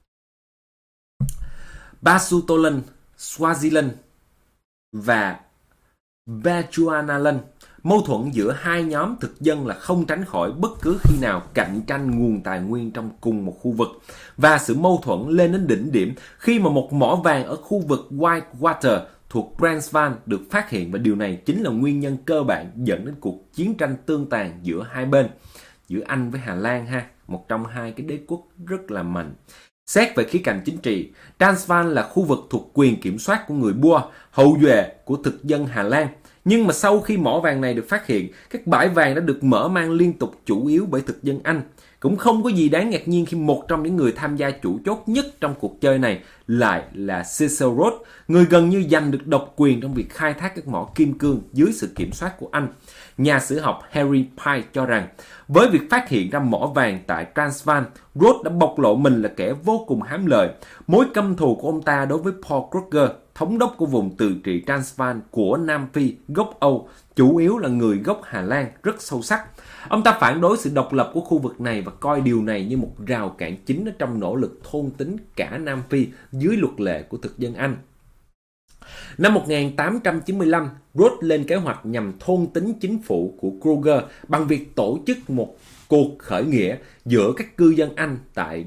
Basutoland, Swaziland và Bechuanaland. Mâu thuẫn giữa hai nhóm thực dân là không tránh khỏi bất cứ khi nào cạnh tranh nguồn tài nguyên trong cùng một khu vực. Và sự mâu thuẫn lên đến đỉnh điểm khi mà một mỏ vàng ở khu vực Whitewater thuộc Transvaal được phát hiện, và điều này chính là nguyên nhân cơ bản dẫn đến cuộc chiến tranh tương tàn giữa hai bên, giữa Anh với Hà Lan ha, một trong hai cái đế quốc rất là mạnh. Xét về khía cạnh chính trị, Transvaal là khu vực thuộc quyền kiểm soát của người Boer, hậu duệ của thực dân Hà Lan. Nhưng mà sau khi mỏ vàng này được phát hiện, các bãi vàng đã được mở mang liên tục chủ yếu bởi thực dân Anh. Cũng không có gì đáng ngạc nhiên khi một trong những người tham gia chủ chốt nhất trong cuộc chơi này lại là Cecil Rhodes, người gần như giành được độc quyền trong việc khai thác các mỏ kim cương dưới sự kiểm soát của Anh. Nhà sử học Harry Pike cho rằng, với việc phát hiện ra mỏ vàng tại Transvaal, Rhodes đã bộc lộ mình là kẻ vô cùng hám lợi. Mối căm thù của ông ta đối với Paul Kruger, thống đốc của vùng tự trị Transvaal của Nam Phi gốc Âu, chủ yếu là người gốc Hà Lan, rất sâu sắc. Ông ta phản đối sự độc lập của khu vực này và coi điều này như một rào cản chính ở trong nỗ lực thôn tính cả Nam Phi dưới luật lệ của thực dân Anh. Năm 1895, Rhodes lên kế hoạch nhằm thôn tính chính phủ của Kruger bằng việc tổ chức một cuộc khởi nghĩa giữa các cư dân Anh tại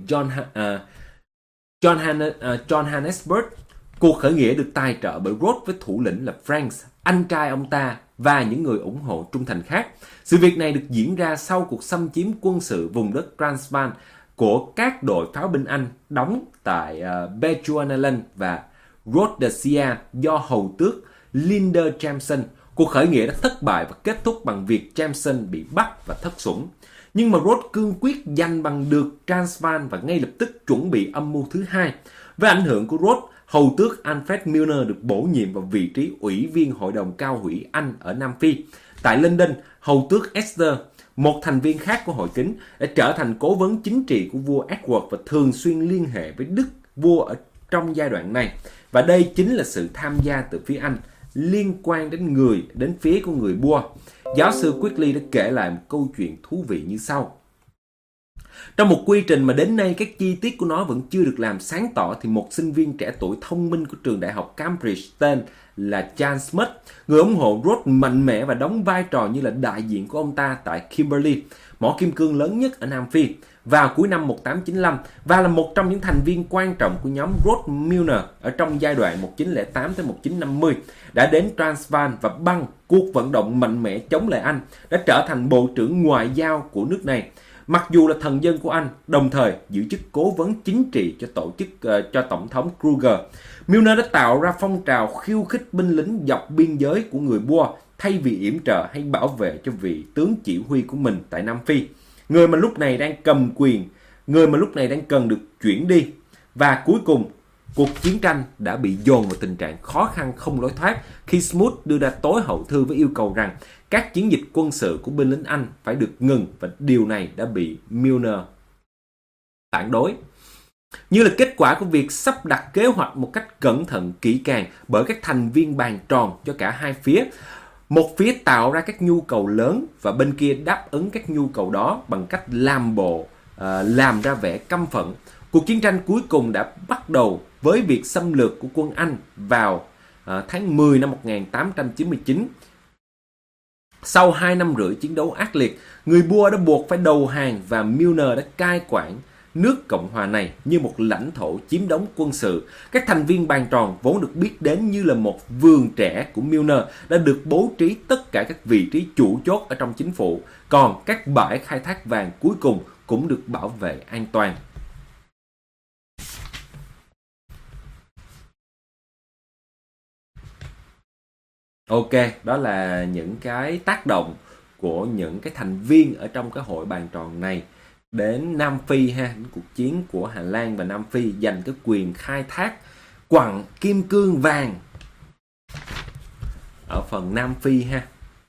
Johannesburg. Cuộc khởi nghĩa được tài trợ bởi Rhodes với thủ lĩnh là Franks, anh trai ông ta, và những người ủng hộ trung thành khác. Sự việc này được diễn ra sau cuộc xâm chiếm quân sự vùng đất Transvaal của các đội pháo binh Anh đóng tại Bechuanaland và Rhodesia do hầu tước Lyndon Jameson. Cuộc khởi nghĩa đã thất bại và kết thúc bằng việc Jameson bị bắt và thất sủng. Nhưng mà Rhodes cương quyết giành bằng được Transvaal và ngay lập tức chuẩn bị âm mưu thứ hai. Với ảnh hưởng của Rhodes, hầu tước Alfred Milner được bổ nhiệm vào vị trí ủy viên Hội đồng Cao ủy Anh ở Nam Phi. Tại London, hầu tước Esther, một thành viên khác của hội kính, đã trở thành cố vấn chính trị của vua Edward và thường xuyên liên hệ với đức vua ở trong giai đoạn này. Và đây chính là sự tham gia từ phía Anh liên quan đến phía của người Boer. Giáo sư Quigley đã kể lại một câu chuyện thú vị như sau. Trong một quy trình mà đến nay các chi tiết của nó vẫn chưa được làm sáng tỏ, thì một sinh viên trẻ tuổi thông minh của trường đại học Cambridge tên là John Smith, người ủng hộ Rhodes mạnh mẽ và đóng vai trò như là đại diện của ông ta tại Kimberley, mỏ kim cương lớn nhất ở Nam Phi, vào cuối năm 1895, và là một trong những thành viên quan trọng của nhóm Rhodes Milner ở trong giai đoạn 1908 tới 1950, đã đến Transvaal và bằng cuộc vận động mạnh mẽ chống lại Anh, đã trở thành bộ trưởng ngoại giao của nước này. Mặc dù là thần dân của Anh, đồng thời giữ chức cố vấn chính trị cho tổng thống Kruger, Milner đã tạo ra phong trào khiêu khích binh lính dọc biên giới của người Boer thay vì yểm trợ hay bảo vệ cho vị tướng chỉ huy của mình tại Nam Phi, người mà lúc này đang cầm quyền, người mà lúc này đang cần được chuyển đi. Và cuối cùng, cuộc chiến tranh đã bị dồn vào tình trạng khó khăn không lối thoát khi Smoot đưa ra tối hậu thư với yêu cầu rằng các chiến dịch quân sự của binh lính Anh phải được ngừng, và điều này đã bị Milner phản đối. Như là kết quả của việc sắp đặt kế hoạch một cách cẩn thận kỹ càng bởi các thành viên bàn tròn cho cả hai phía, một phía tạo ra các nhu cầu lớn và bên kia đáp ứng các nhu cầu đó bằng cách làm ra vẻ căm phẫn. Cuộc chiến tranh cuối cùng đã bắt đầu với việc xâm lược của quân Anh vào tháng 10 năm 1899. Sau 2 năm rưỡi chiến đấu ác liệt, người Boer đã buộc phải đầu hàng và Milner đã cai quản nước Cộng hòa này như một lãnh thổ chiếm đóng quân sự. Các thành viên bàn tròn vốn được biết đến như là một vườn trẻ của Milner đã được bố trí tất cả các vị trí chủ chốt ở trong chính phủ, còn các bãi khai thác vàng cuối cùng cũng được bảo vệ an toàn. Ok, đó là những cái tác động của những cái thành viên ở trong cái hội bàn tròn này đến Nam Phi ha, đến cuộc chiến của Hà Lan và Nam Phi giành cái quyền khai thác quặng kim cương vàng ở phần Nam Phi ha.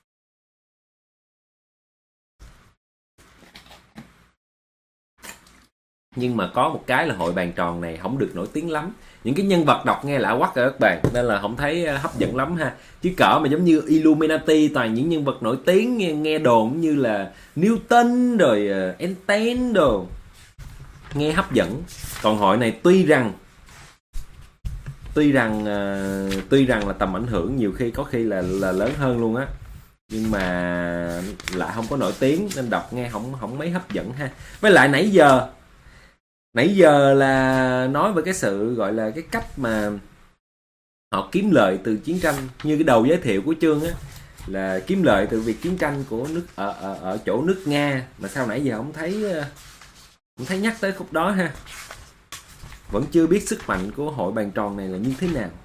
Nhưng mà có một cái là hội bàn tròn này không được nổi tiếng lắm. Những cái nhân vật đọc nghe lạ quắc rồi các bạn, nên là không thấy hấp dẫn lắm ha. Chứ cỡ mà giống như Illuminati, toàn những nhân vật nổi tiếng nghe đồn như là Newton rồi Einstein đồ, nghe hấp dẫn. Còn hội này tuy rằng là tầm ảnh hưởng nhiều khi có khi là lớn hơn luôn á, nhưng mà lại không có nổi tiếng nên đọc nghe không mấy hấp dẫn ha. Với lại nãy giờ là nói về cái sự gọi là cái cách mà họ kiếm lợi từ chiến tranh, như cái đầu giới thiệu của chương á, là kiếm lợi từ việc chiến tranh của nước ở chỗ nước Nga, mà sao nãy giờ không thấy nhắc tới khúc đó ha. Vẫn chưa biết sức mạnh của hội bàn tròn này là như thế nào.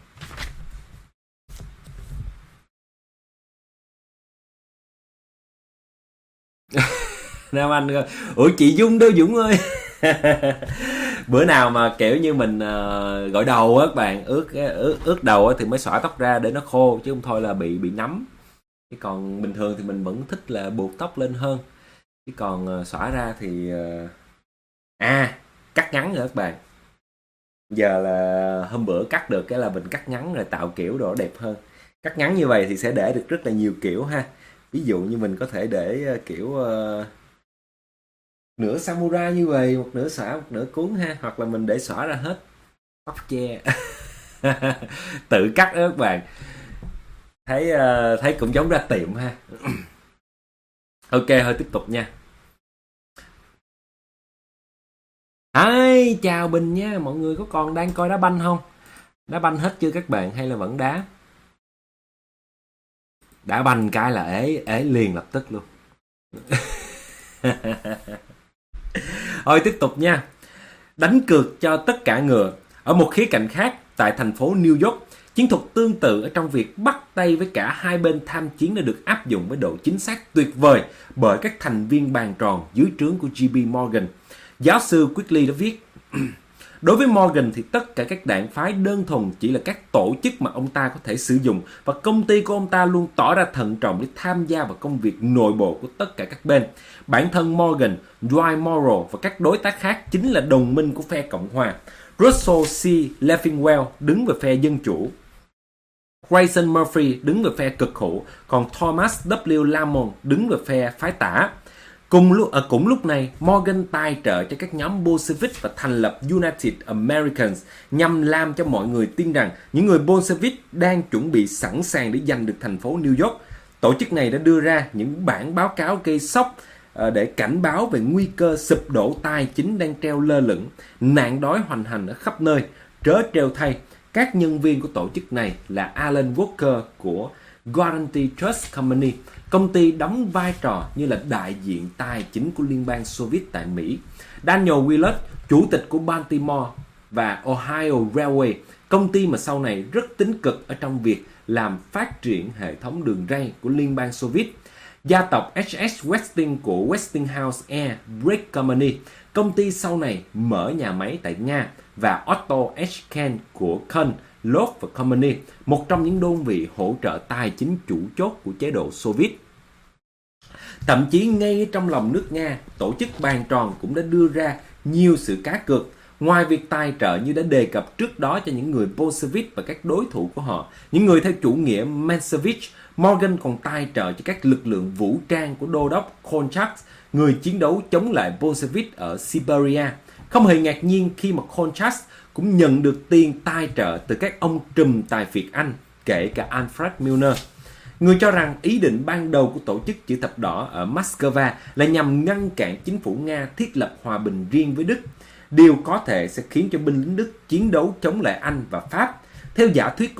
Nam Anh, ủa chị Dung đâu Dũng ơi. Bữa nào mà kiểu như mình gội đầu á các bạn, ướt đầu thì mới xõa tóc ra để nó khô, chứ không thôi là bị nấm. Chứ còn bình thường thì mình vẫn thích là buộc tóc lên hơn, chứ còn xõa ra thì cắt ngắn rồi các bạn. Giờ là hôm bữa cắt được cái là mình cắt ngắn rồi, tạo kiểu đồ đẹp hơn. Cắt ngắn như vậy thì sẽ để được rất là nhiều kiểu ha. Ví dụ như mình có thể để kiểu nửa samurai như vậy, một nửa xõa một nửa cuốn ha, hoặc là mình để xõa ra hết tóc che. Tự cắt đó các bạn, thấy cũng giống ra tiệm ha. Ok, thôi tiếp tục nha. Chào Bình nha, mọi người có còn đang coi đá banh không? Đá banh hết chưa các bạn, hay là vẫn đá? Đá banh cái là ế liền lập tức luôn. Thôi tiếp tục nha. Đánh cược cho tất cả ngựa. Ở một khía cạnh khác, tại thành phố New York, chiến thuật tương tự ở trong việc bắt tay với cả hai bên tham chiến đã được áp dụng với độ chính xác tuyệt vời bởi các thành viên bàn tròn dưới trướng của J.B. Morgan. Giáo sư Quigley đã viết: Đối với Morgan thì tất cả các đảng phái đơn thuần chỉ là các tổ chức mà ông ta có thể sử dụng, và công ty của ông ta luôn tỏ ra thận trọng để tham gia vào công việc nội bộ của tất cả các bên. Bản thân Morgan, Dwight Morrow và các đối tác khác chính là đồng minh của phe Cộng hòa. Russell C. Leffingwell đứng về phe Dân Chủ, Grayson Murphy đứng về phe cực hữu, còn Thomas W. Lamont đứng về phe phái tả. Cũng lúc này, Morgan tài trợ cho các nhóm Bolshevik và thành lập United Americans nhằm làm cho mọi người tin rằng những người Bolshevik đang chuẩn bị sẵn sàng để giành được thành phố New York. Tổ chức này đã đưa ra những bản báo cáo gây sốc để cảnh báo về nguy cơ sụp đổ tài chính đang treo lơ lửng, nạn đói hoành hành ở khắp nơi. Trớ trêu thay, các nhân viên của tổ chức này là Alan Walker của Guaranty Trust Company, công ty đóng vai trò như là đại diện tài chính của Liên bang Xô Viết tại Mỹ. Daniel Willard, chủ tịch của Baltimore và Ohio Railway, công ty mà sau này rất tích cực ở trong việc làm phát triển hệ thống đường ray của Liên bang Xô Viết. Gia tộc H.S. Westing của Westinghouse Air Brake Company, công ty sau này mở nhà máy tại Nga, và Otto H. Kahn của Kahn, Love và Company, một trong những đơn vị hỗ trợ tài chính chủ chốt của chế độ Xô Viết. Thậm chí ngay trong lòng nước Nga, tổ chức bàn tròn cũng đã đưa ra nhiều sự cá cược. Ngoài việc tài trợ như đã đề cập trước đó cho những người Bolshevik và các đối thủ của họ, những người theo chủ nghĩa Menshevik, Morgan còn tài trợ cho các lực lượng vũ trang của đô đốc Kolchak, người chiến đấu chống lại Bolshevik ở Siberia. Không hề ngạc nhiên khi mà Kolchak cũng nhận được tiền tài trợ từ các ông trùm tài phiệt Anh, kể cả Alfred Milner. Người cho rằng ý định ban đầu của tổ chức chữ thập đỏ ở Moscow là nhằm ngăn cản chính phủ Nga thiết lập hòa bình riêng với Đức. Điều có thể sẽ khiến cho binh lính Đức chiến đấu chống lại Anh và Pháp. Theo giả thuyết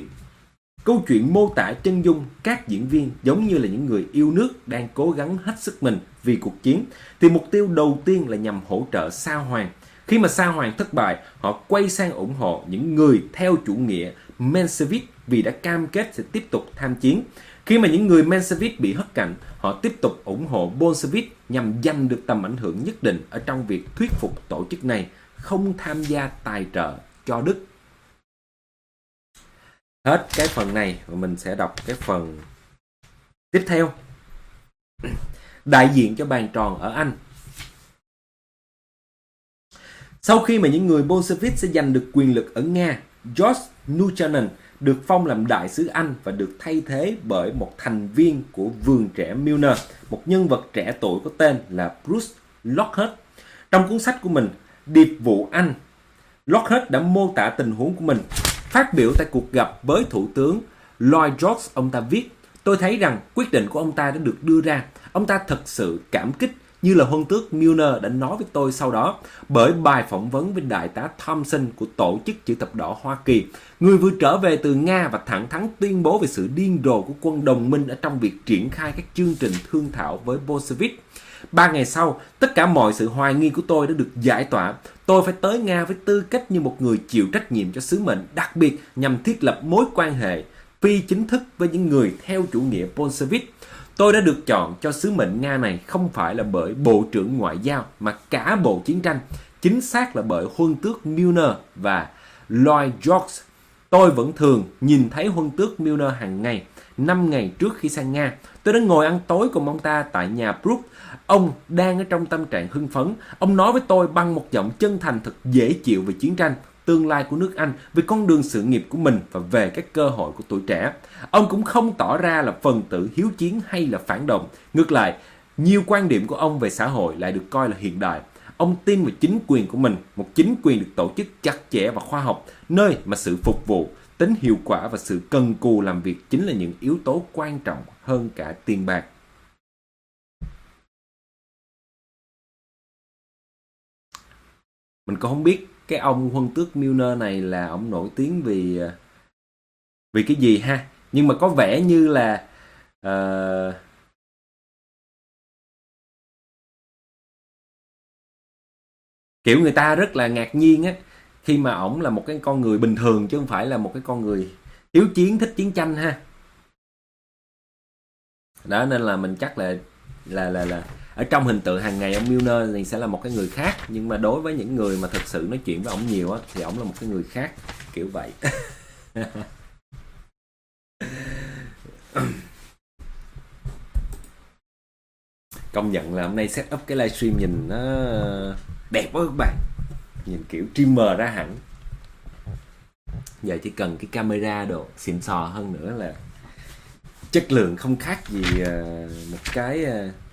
câu chuyện mô tả chân dung các diễn viên giống như là những người yêu nước đang cố gắng hết sức mình vì cuộc chiến, thì mục tiêu đầu tiên là nhằm hỗ trợ Sa Hoàng. Khi mà Sa Hoàng thất bại, họ quay sang ủng hộ những người theo chủ nghĩa Menshevik vì đã cam kết sẽ tiếp tục tham chiến. Khi mà những người Menshevik bị hất cạnh, họ tiếp tục ủng hộ Bolshevik nhằm giành được tầm ảnh hưởng nhất định ở trong việc thuyết phục tổ chức này không tham gia tài trợ cho Đức. Hết cái phần này và mình sẽ đọc cái phần tiếp theo. Đại diện cho bàn tròn ở Anh. Sau khi mà những người Bolshevik sẽ giành được quyền lực ở Nga, George Buchanan được phong làm đại sứ Anh và được thay thế bởi một thành viên của vườn trẻ Milner, một nhân vật trẻ tuổi có tên là Bruce Lockhart. Trong cuốn sách của mình, Điệp vụ Anh, Lockhart đã mô tả tình huống của mình. Phát biểu tại cuộc gặp với Thủ tướng Lloyd George, ông ta viết: "Tôi thấy rằng quyết định của ông ta đã được đưa ra. Ông ta thật sự cảm kích, như là huân tước Milner đã nói với tôi sau đó, bởi bài phỏng vấn với đại tá Thompson của tổ chức chữ thập đỏ Hoa Kỳ, người vừa trở về từ Nga và thẳng thắn tuyên bố về sự điên rồ của quân đồng minh ở trong việc triển khai các chương trình thương thảo với Bolshevik. 3 ngày sau, tất cả mọi sự hoài nghi của tôi đã được giải tỏa. Tôi phải tới Nga với tư cách như một người chịu trách nhiệm cho sứ mệnh đặc biệt nhằm thiết lập mối quan hệ phi chính thức với những người theo chủ nghĩa Bolshevik. Tôi đã được chọn cho sứ mệnh Nga này không phải là bởi Bộ trưởng Ngoại giao mà cả Bộ Chiến tranh, chính xác là bởi huân tước Milner và Lloyd George. Tôi vẫn thường nhìn thấy huân tước Milner hàng ngày. 5 ngày trước khi sang Nga, tôi đã ngồi ăn tối cùng ông ta tại nhà Brook. Ông đang ở trong tâm trạng hưng phấn. Ông nói với tôi bằng một giọng chân thành thật dễ chịu về chiến tranh, tương lai của nước Anh, về con đường sự nghiệp của mình và về các cơ hội của tuổi trẻ. Ông cũng không tỏ ra là phần tử hiếu chiến hay là phản động. Ngược lại, nhiều quan điểm của ông về xã hội lại được coi là hiện đại. Ông tin vào chính quyền của mình, một chính quyền được tổ chức chặt chẽ và khoa học, nơi mà sự phục vụ, tính hiệu quả và sự cần cù làm việc chính là những yếu tố quan trọng hơn cả tiền bạc." Mình cũng không biết cái ông huân tước Milner này là ông nổi tiếng vì cái gì ha. Nhưng mà có vẻ như là kiểu người ta rất là ngạc nhiên á, khi mà ổng là một cái con người bình thường chứ không phải là một cái con người hiếu chiến, thích chiến tranh ha. Đó nên là mình chắc là Ở trong hình tượng hàng ngày ông Milner thì sẽ là một cái người khác, nhưng mà đối với những người mà thực sự nói chuyện với ông nhiều á, thì ông là một cái người khác, kiểu vậy. Công nhận là hôm nay set up cái livestream nhìn nó đẹp quá các bạn, nhìn kiểu streamer ra hẳn. Giờ chỉ cần cái camera đồ xịn sò hơn nữa là chất lượng không khác gì một cái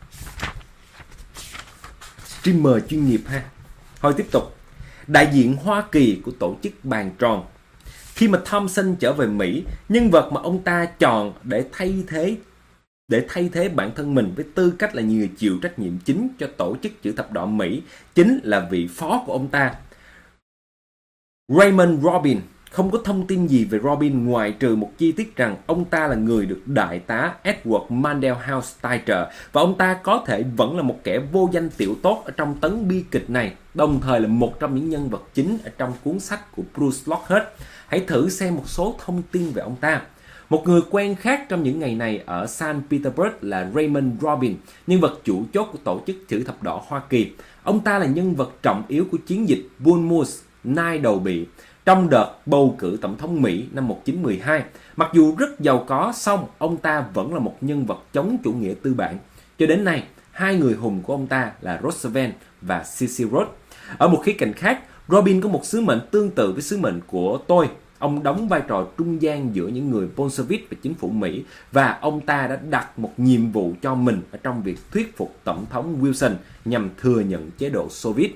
streamer chuyên nghiệp ha. Thôi tiếp tục. Đại diện Hoa Kỳ của tổ chức bàn tròn. Khi mà Thompson trở về Mỹ, nhân vật mà ông ta chọn để thay thế bản thân mình với tư cách là người chịu trách nhiệm chính cho tổ chức chữ thập đỏ Mỹ chính là vị phó của ông ta, Raymond Robin. Không có thông tin gì về Robin ngoại trừ một chi tiết rằng ông ta là người được đại tá Edward Mandell House tài trợ, và ông ta có thể vẫn là một kẻ vô danh tiểu tốt ở trong tấn bi kịch này, đồng thời là một trong những nhân vật chính ở trong cuốn sách của Bruce Lockheart. Hãy thử xem một số thông tin về ông ta. Một người quen khác trong những ngày này ở San Petersburg là Raymond Robin, nhân vật chủ chốt của tổ chức chữ thập đỏ Hoa Kỳ. Ông ta là nhân vật trọng yếu của chiến dịch Bull Moose, nai đầu bị, trong đợt bầu cử tổng thống Mỹ năm 1912. Mặc dù rất giàu có, song ông ta vẫn là một nhân vật chống chủ nghĩa tư bản. Cho đến nay, hai người hùng của ông ta là Roosevelt và Cecil Rhodes. Ở một khía cạnh khác, Robin có một sứ mệnh tương tự với sứ mệnh của tôi. Ông đóng vai trò trung gian giữa những người Bolshevik và chính phủ Mỹ, và ông ta đã đặt một nhiệm vụ cho mình ở trong việc thuyết phục Tổng thống Wilson nhằm thừa nhận chế độ Xô Viết.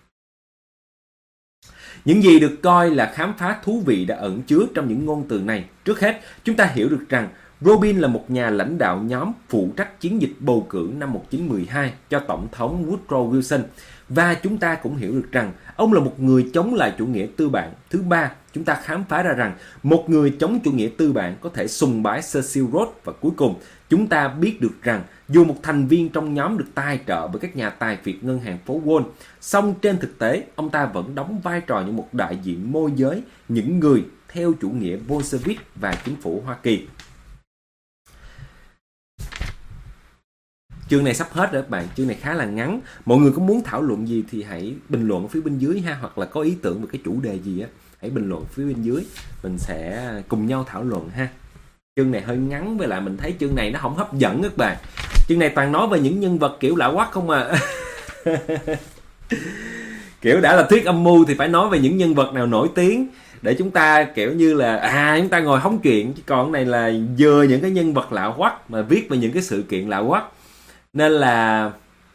Những gì được coi là khám phá thú vị đã ẩn chứa trong những ngôn từ này. Trước hết, chúng ta hiểu được rằng Robin là một nhà lãnh đạo nhóm phụ trách chiến dịch bầu cử năm 1912 cho Tổng thống Woodrow Wilson. Và chúng ta cũng hiểu được rằng ông là một người chống lại chủ nghĩa tư bản. Thứ ba, chúng ta khám phá ra rằng một người chống chủ nghĩa tư bản có thể sùng bái Cecil Rhodes. Và cuối cùng, chúng ta biết được rằng dù một thành viên trong nhóm được tài trợ bởi các nhà tài phiệt ngân hàng phố Wall, song trên thực tế, ông ta vẫn đóng vai trò như một đại diện môi giới những người theo chủ nghĩa Bolshevik và chính phủ Hoa Kỳ. Chương này sắp hết rồi các bạn, chương này khá là ngắn. Mọi người có muốn thảo luận gì thì hãy bình luận ở phía bên dưới ha, hoặc là có ý tưởng về cái chủ đề gì á, hãy bình luận phía bên dưới, mình sẽ cùng nhau thảo luận ha. Chương này hơi ngắn, với lại mình thấy chương này nó không hấp dẫn các bạn. Chương này toàn nói về những nhân vật kiểu lạ quắc không à. Kiểu đã là thuyết âm mưu thì phải nói về những nhân vật nào nổi tiếng để chúng ta kiểu như là chúng ta ngồi hóng chuyện, chứ còn này là vừa những cái nhân vật lạ quắc mà viết về những cái sự kiện lạ quắc, nên là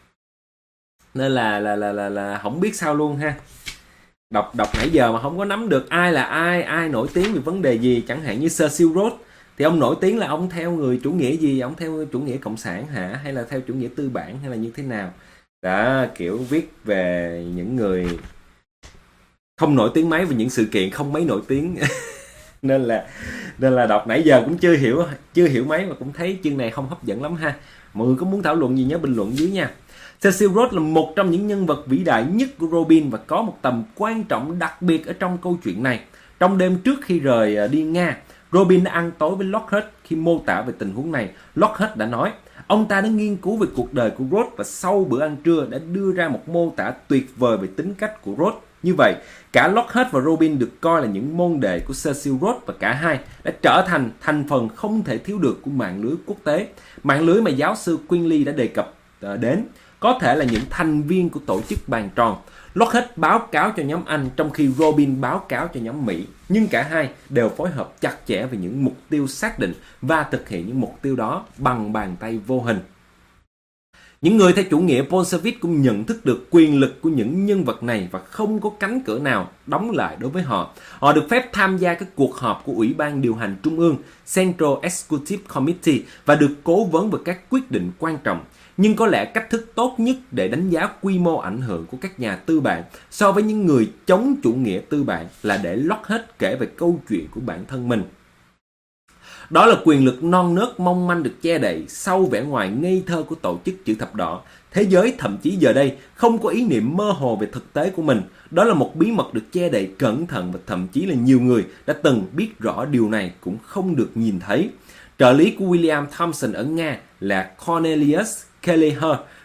không biết sao luôn ha. Đọc nãy giờ mà không có nắm được ai là ai nổi tiếng về vấn đề gì. Chẳng hạn như Cecil Rhodes thì ông nổi tiếng là ông theo người chủ nghĩa gì, ông theo chủ nghĩa cộng sản hả, hay là theo chủ nghĩa tư bản, hay là như thế nào đó, kiểu viết về những người không nổi tiếng mấy, về những sự kiện không mấy nổi tiếng. nên là đọc nãy giờ cũng chưa hiểu mấy, mà cũng thấy chương này không hấp dẫn lắm ha. Mọi người có muốn thảo luận gì nhớ bình luận dưới nha. Cecil Rhodes là một trong những nhân vật vĩ đại nhất của Robin và có một tầm quan trọng đặc biệt ở trong câu chuyện này. Trong đêm trước khi rời đi Nga, Robin đã ăn tối với Lockhart. Khi mô tả về tình huống này, Lockhart đã nói ông ta đã nghiên cứu về cuộc đời của Rhodes và sau bữa ăn trưa đã đưa ra một mô tả tuyệt vời về tính cách của Rhodes. Như vậy, cả Lockhart và Robin được coi là những môn đệ của Cecil Rhodes, và cả hai đã trở thành thành phần không thể thiếu được của mạng lưới quốc tế. Mạng lưới mà giáo sư Quinley đã đề cập đến có thể là những thành viên của tổ chức bàn tròn. Lockhart báo cáo cho nhóm Anh, trong khi Robin báo cáo cho nhóm Mỹ. Nhưng cả hai đều phối hợp chặt chẽ về những mục tiêu xác định và thực hiện những mục tiêu đó bằng bàn tay vô hình. Những người theo chủ nghĩa Bolshevik cũng nhận thức được quyền lực của những nhân vật này và không có cánh cửa nào đóng lại đối với họ. Họ được phép tham gia các cuộc họp của Ủy ban điều hành Trung ương, Central Executive Committee, và được cố vấn về các quyết định quan trọng. Nhưng có lẽ cách thức tốt nhất để đánh giá quy mô ảnh hưởng của các nhà tư bản so với những người chống chủ nghĩa tư bản là để Lockhart kể về câu chuyện của bản thân mình. Đó là quyền lực non nớt mong manh được che đậy sau vẻ ngoài ngây thơ của tổ chức chữ thập đỏ. Thế giới thậm chí giờ đây không có ý niệm mơ hồ về thực tế của mình. Đó là một bí mật được che đậy cẩn thận, và thậm chí là nhiều người đã từng biết rõ điều này cũng không được nhìn thấy. Trợ lý của William Thompson ở Nga là Cornelius Kelleher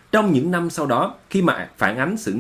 Trong những năm sau đó, khi mà phản ánh sự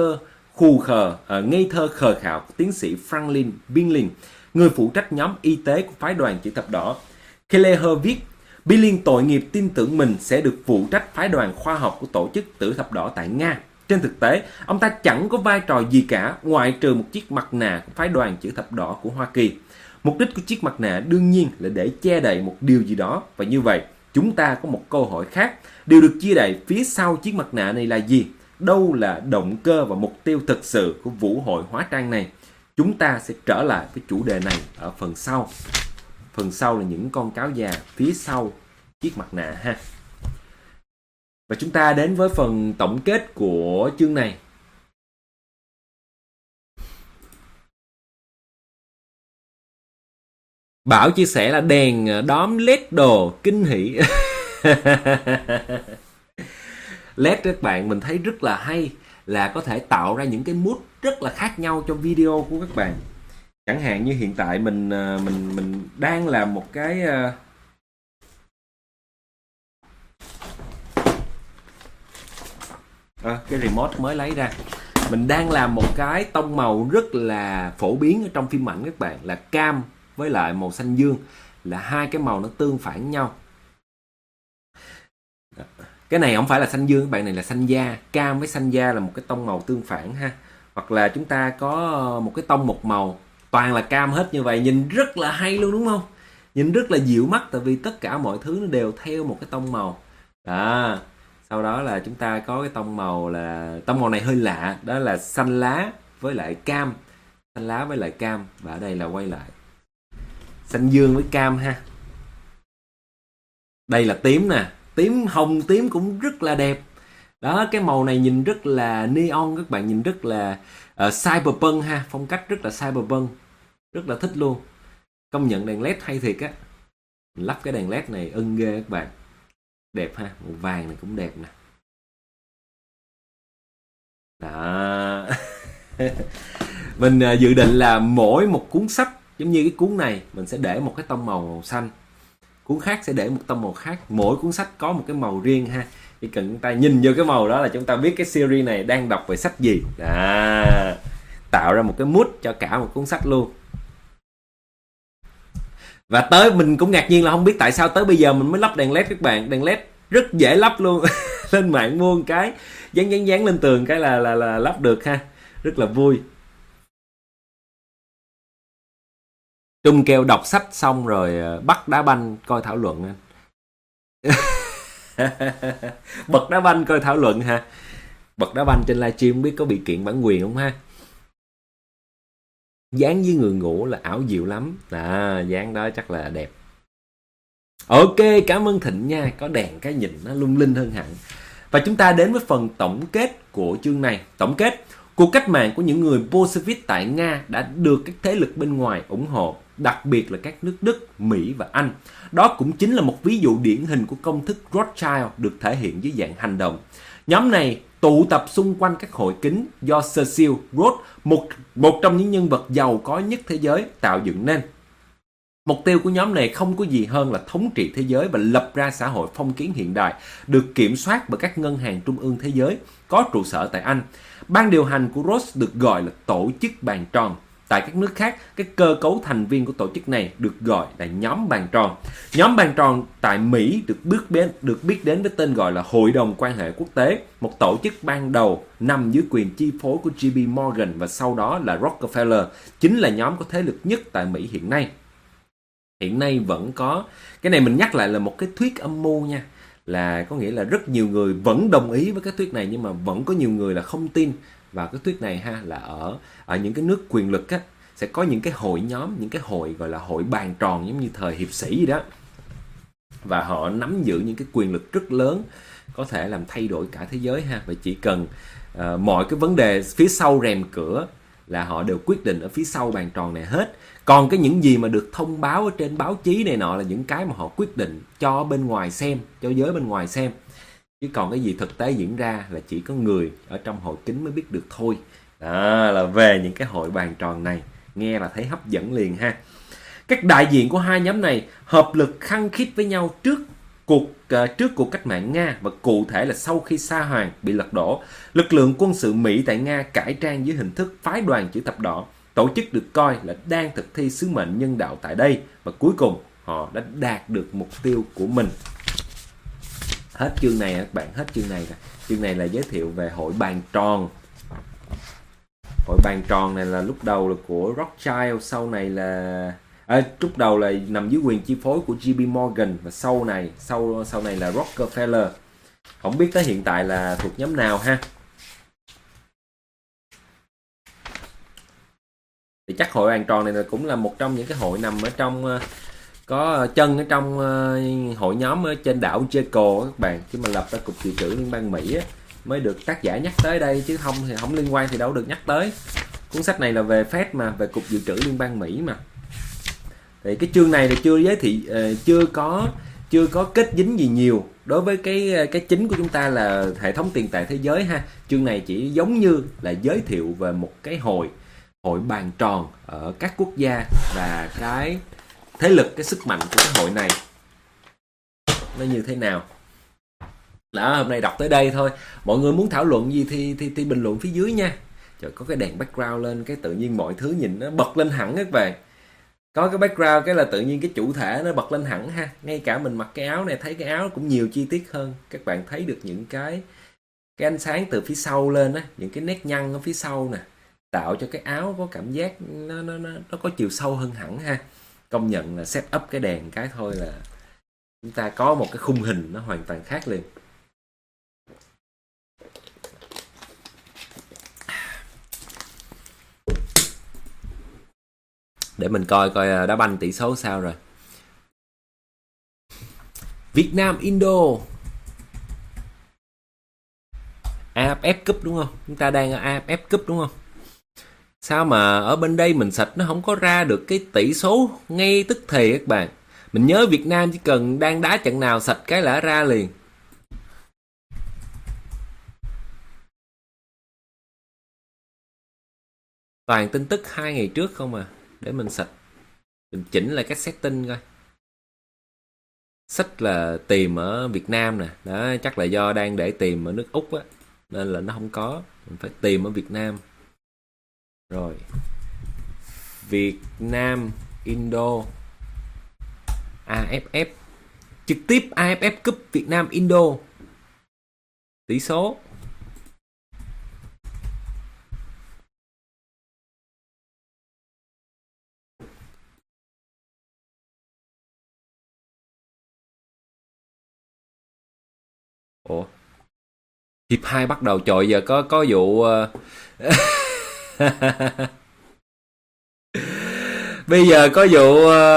ngây thơ khờ khạo của tiến sĩ Franklin Billing, người phụ trách nhóm y tế của phái đoàn chữ thập đỏ, Kelleher viết, Billing tội nghiệp tin tưởng mình sẽ được phụ trách phái đoàn khoa học của tổ chức chữ thập đỏ tại Nga. Trên thực tế, ông ta chẳng có vai trò gì cả ngoại trừ một chiếc mặt nạ của phái đoàn chữ thập đỏ của Hoa Kỳ. Mục đích của chiếc mặt nạ đương nhiên là để che đậy một điều gì đó, và như vậy, chúng ta có một câu hỏi khác. Điều được che đậy phía sau chiếc mặt nạ này là gì? Đâu là động cơ và mục tiêu thực sự của vũ hội hóa trang này? Chúng ta sẽ trở lại với chủ đề này ở phần sau. Phần sau là những con cáo già phía sau chiếc mặt nạ ha. Và chúng ta đến với phần tổng kết của chương này. Bảo chia sẻ là đèn đóm LED đồ kinh hỉ. LED các bạn mình thấy rất là hay, là có thể tạo ra những cái mood rất là khác nhau trong video của các bạn. Chẳng hạn như hiện tại mình đang làm một cái cái remote mới lấy ra. Mình đang làm một cái tông màu rất là phổ biến ở trong phim ảnh các bạn, là cam với lại màu xanh dương, là hai cái màu nó tương phản nhau. Cái này không phải là xanh dương các bạn, này là xanh da. Cam với xanh da là một cái tông màu tương phản ha. Hoặc là chúng ta có một cái tông một màu toàn là cam hết, như vậy nhìn rất là hay luôn đúng không? Nhìn rất là dịu mắt, tại vì tất cả mọi thứ nó đều theo một cái tông màu. Đó. Sau đó là chúng ta có cái tông màu này hơi lạ, đó là xanh lá với lại cam. Xanh lá với lại cam, và ở đây là quay lại xanh dương với cam ha. Đây là tím nè, tím hồng tím cũng rất là đẹp. Đó, cái màu này nhìn rất là neon các bạn, nhìn rất là cyberpunk ha, phong cách rất là cyberpunk, rất là thích luôn. Công nhận đèn led hay thiệt á. Mình lắp cái đèn led này ưng ghê các bạn. Đẹp ha, màu vàng này cũng đẹp nè. Đó. Mình dự định là mỗi một cuốn sách giống như cái cuốn này, mình sẽ để một cái tông màu xanh, cuốn khác sẽ để một tông màu khác. Mỗi cuốn sách có một cái màu riêng ha. Chỉ cần chúng ta nhìn vô cái màu đó là chúng ta biết cái series này đang đọc về sách gì. Đó. Tạo ra một cái mood cho cả một cuốn sách luôn. Và tới mình cũng ngạc nhiên là không biết tại sao tới bây giờ mình mới lắp đèn led các bạn. Đèn led rất dễ lắp luôn. Lên mạng mua một cái dán lên tường cái là lắp được ha. Rất là vui. Trung kêu đọc sách xong rồi bắt đá banh coi thảo luận anh. Bật đá banh coi thảo luận ha. Bật đá banh trên livestream biết có bị kiện bản quyền không ha. Dán với người ngủ là ảo diệu lắm. Dán đó chắc là đẹp. Ok, cảm ơn Thịnh nha. Có đèn cái nhìn nó lung linh hơn hẳn. Và chúng ta đến với phần tổng kết của chương này. Tổng kết, cuộc cách mạng của những người Bolshevik tại Nga đã được các thế lực bên ngoài ủng hộ, đặc biệt là các nước Đức, Mỹ và Anh. Đó cũng chính là một ví dụ điển hình của công thức Rothschild được thể hiện dưới dạng hành động. Nhóm này tụ tập xung quanh các hội kính do Cecil Rhodes, một trong những nhân vật giàu có nhất thế giới, tạo dựng nên. Mục tiêu của nhóm này không có gì hơn là thống trị thế giới và lập ra xã hội phong kiến hiện đại, được kiểm soát bởi các ngân hàng trung ương thế giới, có trụ sở tại Anh. Ban điều hành của Rhodes được gọi là tổ chức bàn tròn. Tại các nước khác, cái cơ cấu thành viên của tổ chức này được gọi là nhóm bàn tròn. Nhóm bàn tròn tại Mỹ được biết đến với tên gọi là Hội đồng Quan hệ Quốc tế, một tổ chức ban đầu nằm dưới quyền chi phối của J.P. Morgan và sau đó là Rockefeller, chính là nhóm có thế lực nhất tại Mỹ hiện nay. Hiện nay vẫn có, cái này mình nhắc lại là một cái thuyết âm mưu nha, là có nghĩa là rất nhiều người vẫn đồng ý với cái thuyết này, nhưng mà vẫn có nhiều người là không tin vào cái thuyết này ha, là ở những cái nước quyền lực á, sẽ có những cái hội nhóm, những cái hội gọi là hội bàn tròn giống như thời hiệp sĩ gì đó, và họ nắm giữ những cái quyền lực rất lớn, có thể làm thay đổi cả thế giới ha. Và chỉ cần mọi cái vấn đề phía sau rèm cửa là họ đều quyết định ở phía sau bàn tròn này hết. Còn cái những gì mà được thông báo ở trên báo chí này nọ là những cái mà họ quyết định cho bên ngoài xem, cho giới bên ngoài xem. Chứ còn cái gì thực tế diễn ra là chỉ có người ở trong hội kính mới biết được thôi. Đó là về những cái hội bàn tròn này. Nghe là thấy hấp dẫn liền ha. Các đại diện của hai nhóm này hợp lực khăng khít với nhau trước Trước cuộc cách mạng Nga và cụ thể là sau khi Sa Hoàng bị lật đổ, lực lượng quân sự Mỹ tại Nga cải trang dưới hình thức phái đoàn chữ thập đỏ. Tổ chức được coi là đang thực thi sứ mệnh nhân đạo tại đây và cuối cùng họ đã đạt được mục tiêu của mình. Hết chương này các bạn, hết chương này. Chương này là giới thiệu về hội bàn tròn. Hội bàn tròn này là lúc đầu là của Rothschild, sau này là lúc đầu là nằm dưới quyền chi phối của JP Morgan và sau này là Rockefeller. Không biết tới hiện tại là thuộc nhóm nào ha. Thì chắc hội bàn tròn này là cũng là một trong những cái hội nằm ở trong có chân ở trong hội nhóm ở trên đảo Jekyll các bạn, khi mà lập ra Cục Dự trữ Liên bang Mỹ á, mới được tác giả nhắc tới đây, chứ không thì không liên quan thì đâu được nhắc tới. Cuốn sách này là về Fed mà, về Cục Dự trữ Liên bang Mỹ mà. Thì cái chương này thì chưa giới thiệu, chưa có kết dính gì nhiều đối với cái chính của chúng ta là hệ thống tiền tệ thế giới ha. Chương này chỉ giống như là giới thiệu về một cái hội bàn tròn ở các quốc gia và cái thế lực, cái sức mạnh của cái hội này nó như thế nào. Đó, hôm nay đọc tới đây thôi. Mọi người muốn thảo luận gì thì bình luận phía dưới nha. Trời, có cái đèn background lên cái tự nhiên mọi thứ nhìn nó bật lên hẳn các bạn. Có cái background cái là tự nhiên cái chủ thể nó bật lên hẳn ha. Ngay cả mình mặc cái áo này thấy cái áo cũng nhiều chi tiết hơn. Các bạn thấy được những cái ánh sáng từ phía sau lên á, những cái nét nhăn ở phía sau nè, tạo cho cái áo có cảm giác nó có chiều sâu hơn hẳn ha. Công nhận là set up cái đèn cái thôi là chúng ta có một cái khung hình nó hoàn toàn khác liền. Để mình coi đá banh tỷ số sao rồi. Việt Nam Indo AFF Cup đúng không? Chúng ta đang ở AFF Cup đúng không? Sao mà ở bên đây mình sạch nó không có ra được cái tỷ số ngay tức thì các bạn. Mình nhớ Việt Nam chỉ cần đang đá trận nào sạch cái là ra liền. Toàn tin tức 2 ngày trước không à. Để mình sạch, mình chỉnh lại các setting coi. Sách là tìm ở Việt Nam nè. Đó, chắc là do đang để tìm ở nước Úc á, nên là nó không có. Mình phải tìm ở Việt Nam. Rồi, Việt Nam Indo AFF, trực tiếp AFF Cup Việt Nam Indo. Tỷ số ủa, hiệp 2 bắt đầu. Trời, giờ có vụ bây giờ có vụ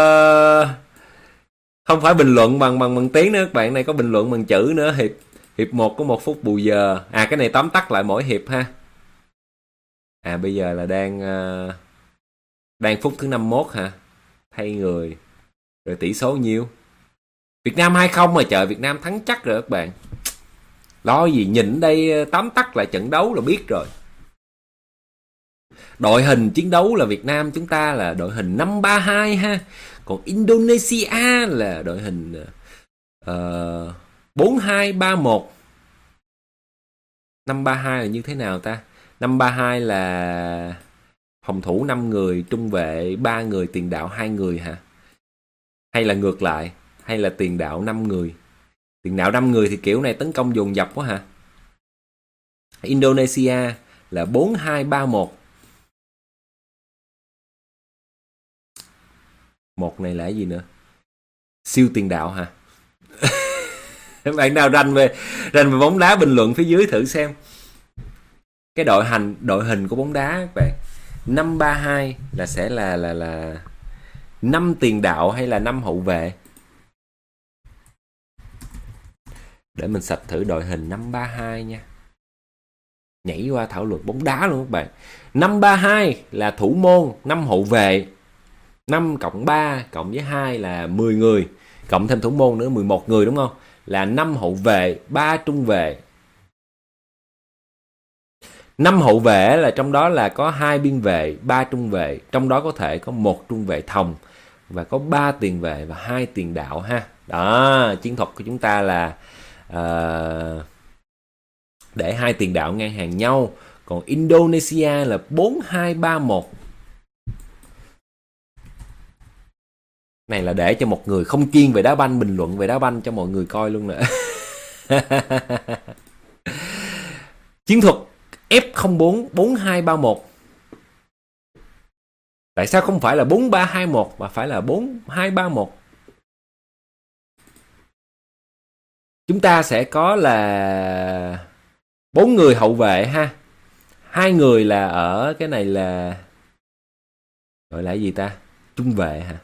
không phải bình luận bằng tiếng nữa các bạn, này có bình luận bằng chữ nữa. Hiệp 1 có 1 phút bù giờ. Cái này tóm tắt lại mỗi hiệp ha. Bây giờ là đang phút thứ 51 hả? Thay người. Rồi tỷ số nhiêu? Việt Nam 2-0 mà, trời, Việt Nam thắng chắc rồi các bạn. Lo gì, nhìn đây tóm tắt lại trận đấu là biết rồi. Đội hình chiến đấu là Việt Nam chúng ta là đội hình 5-3-2 ha. Còn Indonesia là đội hình 4-2-3-1. 5-3-2 là như thế nào ta? 5-3-2 là phòng thủ 5 người, trung vệ 3 người, tiền đạo 2 người hả? Hay là ngược lại? Hay là tiền đạo 5 người? Tiền đạo 5 người thì kiểu này tấn công dồn dập quá hả? Indonesia là 4-2-3-1. Một này là cái gì nữa? Siêu tiền đạo hả? Bạn nào rành về bóng đá bình luận phía dưới thử xem. Cái đội hình của bóng đá các bạn. 5-3-2 là sẽ là 5 tiền đạo hay là 5 hậu vệ? Để mình sạch thử đội hình 5-3-2 nha. Nhảy qua thảo luận bóng đá luôn các bạn. 5-3-2 là thủ môn 5 hậu vệ, 5 cộng 3 cộng với 2 là 10 người, cộng thêm thủ môn nữa 11 người đúng không? Là 5 hậu vệ, 3 trung vệ. 5 hậu vệ là trong đó là có 2 biên vệ, 3 trung vệ, trong đó có thể có 1 trung vệ thòng và có 3 tiền vệ và 2 tiền đạo ha. Đó, chiến thuật của chúng ta là để hai tiền đạo ngang hàng nhau. Còn Indonesia là 4-2-3-1. Này là để cho một người không chuyên về đá banh bình luận về đá banh cho mọi người coi luôn nữa. Chiến thuật F04 4-2-3-1. Tại sao không phải là 4-3-2-1 mà phải là 4-2-3-1? Chúng ta sẽ có là 4 người hậu vệ ha. 2 người là ở cái này là gọi là cái gì ta? Trung vệ hả?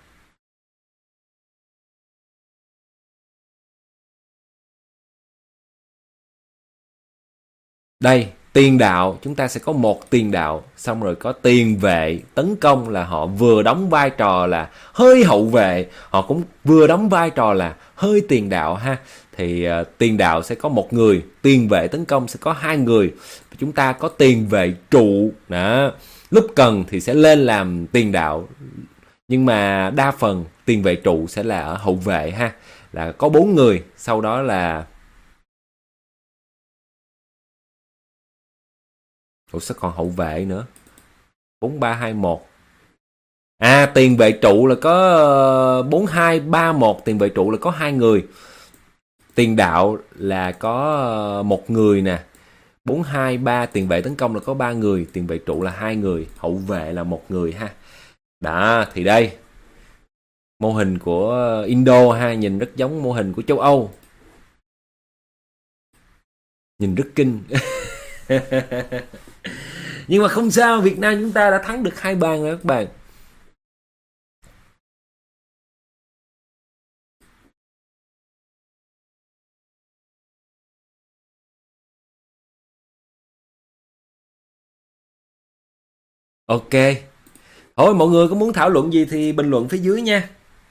Đây, tiền đạo chúng ta sẽ có một tiền đạo, xong rồi có tiền vệ tấn công là họ vừa đóng vai trò là hơi hậu vệ, họ cũng vừa đóng vai trò là hơi tiền đạo ha. Thì tiền đạo sẽ có một người, tiền vệ tấn công sẽ có 2 người. Chúng ta có tiền vệ trụ đó. Lúc cần thì sẽ lên làm tiền đạo, nhưng mà đa phần tiền vệ trụ sẽ là ở hậu vệ ha, là có 4 người. Sau đó là ủa sao còn hậu vệ nữa? 4-3-2-1. À, tiền vệ trụ là có 4-2-3-1, tiền vệ trụ là có 2 người. Tiền đạo là có 1 người nè. 4-2-3, tiền vệ tấn công là có 3 người, tiền vệ trụ là 2 người, hậu vệ là 1 người ha. Đó, thì đây mô hình của Indo ha, nhìn rất giống mô hình của châu Âu. Nhìn rất kinh. Nhưng mà không sao, Việt Nam chúng ta đã thắng được 2 bàn rồi các bạn. Ok. Thôi mọi người có muốn thảo luận gì thì bình luận phía dưới nha.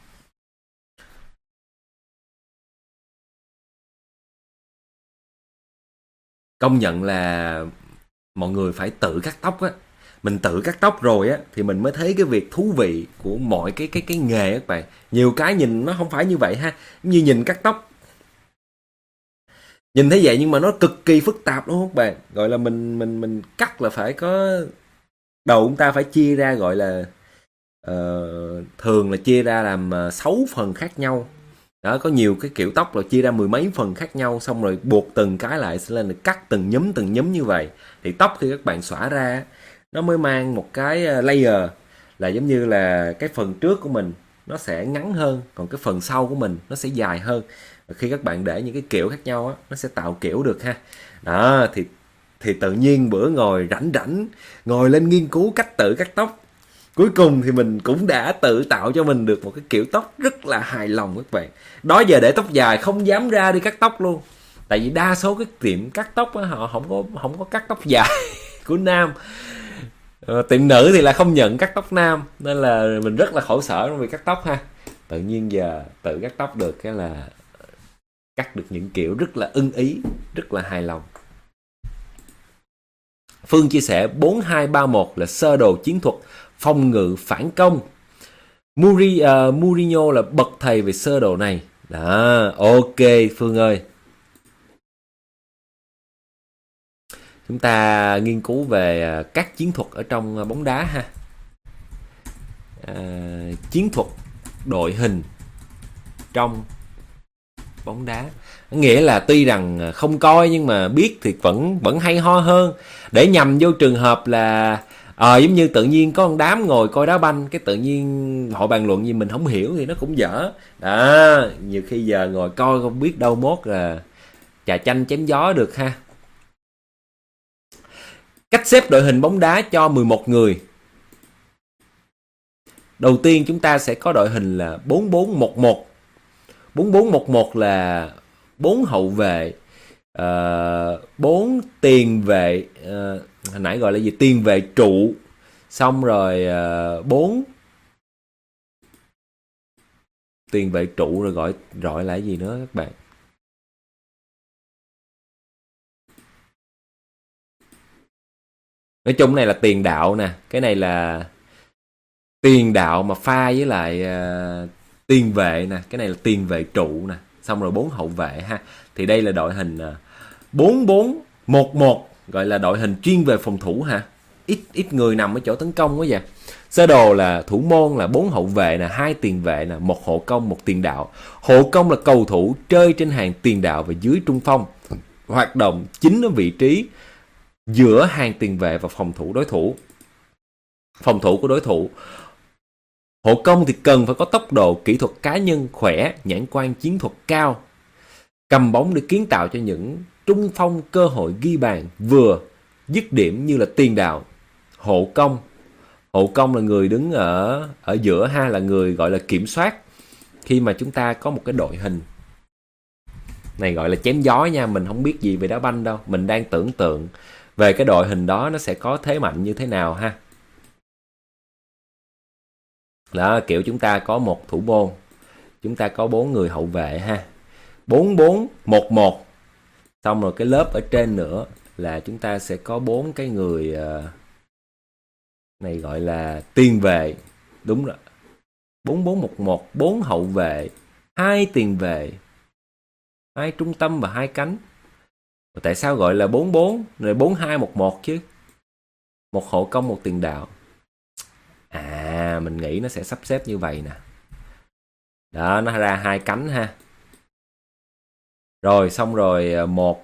Công nhận là mọi người phải tự cắt tóc á. Mình tự cắt tóc rồi á thì mình mới thấy cái việc thú vị của mọi cái nghề các bạn. Nhiều cái nhìn nó không phải như vậy ha. Như nhìn cắt tóc, nhìn thấy vậy nhưng mà nó cực kỳ phức tạp đúng không các bạn? Gọi là mình cắt là phải có đầu chúng ta phải chia ra, gọi là thường là chia ra làm 6 phần khác nhau. Đó, có nhiều cái kiểu tóc là chia ra 10 mấy phần khác nhau, xong rồi buộc từng cái lại sẽ lên cắt từng nhúm như vậy. Thì tóc khi các bạn xõa ra nó mới mang một cái layer, là giống như là cái phần trước của mình nó sẽ ngắn hơn, còn cái phần sau của mình nó sẽ dài hơn. Và khi các bạn để những cái kiểu khác nhau á, nó sẽ tạo kiểu được ha. Đó, thì tự nhiên bữa ngồi rảnh rảnh ngồi lên nghiên cứu cách tự cắt tóc, cuối cùng thì mình cũng đã tự tạo cho mình được một cái kiểu tóc rất là hài lòng các bạn. Đó giờ để tóc dài không dám ra đi cắt tóc luôn, tại vì đa số cái tiệm cắt tóc á, họ không có cắt tóc dài của nam. Tiệm nữ thì là không nhận cắt tóc nam, nên là mình rất là khổ sở trong việc cắt tóc ha. Tự nhiên giờ tự cắt tóc được cái là cắt được những kiểu rất là ưng ý, rất là hài lòng. Phương chia sẻ 4-2-3-1 là sơ đồ chiến thuật phòng ngự phản công. Mourinho là bậc thầy về sơ đồ này. Đó, ok Phương ơi. Chúng ta nghiên cứu về các chiến thuật ở trong bóng đá ha. Chiến thuật đội hình trong bóng đá, nghĩa là tuy rằng không coi nhưng mà biết thì vẫn hay ho hơn, để nhằm vô trường hợp là giống như tự nhiên có một đám ngồi coi đá banh, cái tự nhiên họ bàn luận gì mình không hiểu thì nó cũng dở đó. Nhiều khi giờ ngồi coi không biết đâu mốt là trà chanh chém gió được ha. Cách xếp đội hình bóng đá cho 11 người. Đầu tiên chúng ta sẽ có đội hình là 4-4-1-1. 4-4-1-1 là 4 hậu vệ, 4 tiền vệ, hồi nãy gọi là gì, tiền vệ trụ, xong rồi 4 tiền vệ trụ, rồi gọi là gì nữa các bạn? Nói chung này là tiền đạo nè, cái này là tiền đạo mà pha với lại tiền vệ nè, cái này là tiền vệ trụ nè, xong rồi 4 hậu vệ ha. Thì đây là đội hình 4-4-1-1, gọi là đội hình chuyên về phòng thủ ha. Ít người nằm ở chỗ tấn công quá vậy. Sơ đồ là thủ môn là 4 hậu vệ nè, 2 tiền vệ nè, 1 hộ công, 1 tiền đạo. Hộ công là cầu thủ chơi trên hàng tiền đạo và dưới trung phong, hoạt động chính ở vị trí giữa hàng tiền vệ và phòng thủ đối thủ. Phòng thủ của đối thủ. Hộ công thì cần phải có tốc độ, kỹ thuật cá nhân khỏe, nhãn quan chiến thuật cao, cầm bóng để kiến tạo cho những trung phong cơ hội ghi bàn vừa dứt điểm như là tiền đạo. Hộ công là người đứng ở giữa ha, là người gọi là kiểm soát khi mà chúng ta có một cái đội hình này, gọi là chém gió nha. Mình không biết gì về đá banh đâu, mình đang tưởng tượng về cái đội hình đó nó sẽ có thế mạnh như thế nào ha. Đó, kiểu chúng ta có một thủ môn, chúng ta có 4 người hậu vệ ha. 4-4-1-1. Xong rồi cái lớp ở trên nữa là chúng ta sẽ có 4 cái người này gọi là tiền vệ. Đúng rồi. 4-4-1-1, 4 hậu vệ, 2 tiền vệ, 2 trung tâm và 2 cánh. Tại sao gọi là 4-4 rồi 4-2-1-1 chứ? 1 hộ công, 1 tiền đạo. Mình nghĩ nó sẽ sắp xếp như vậy nè. Đó, nó ra 2 cánh ha. Rồi xong rồi 1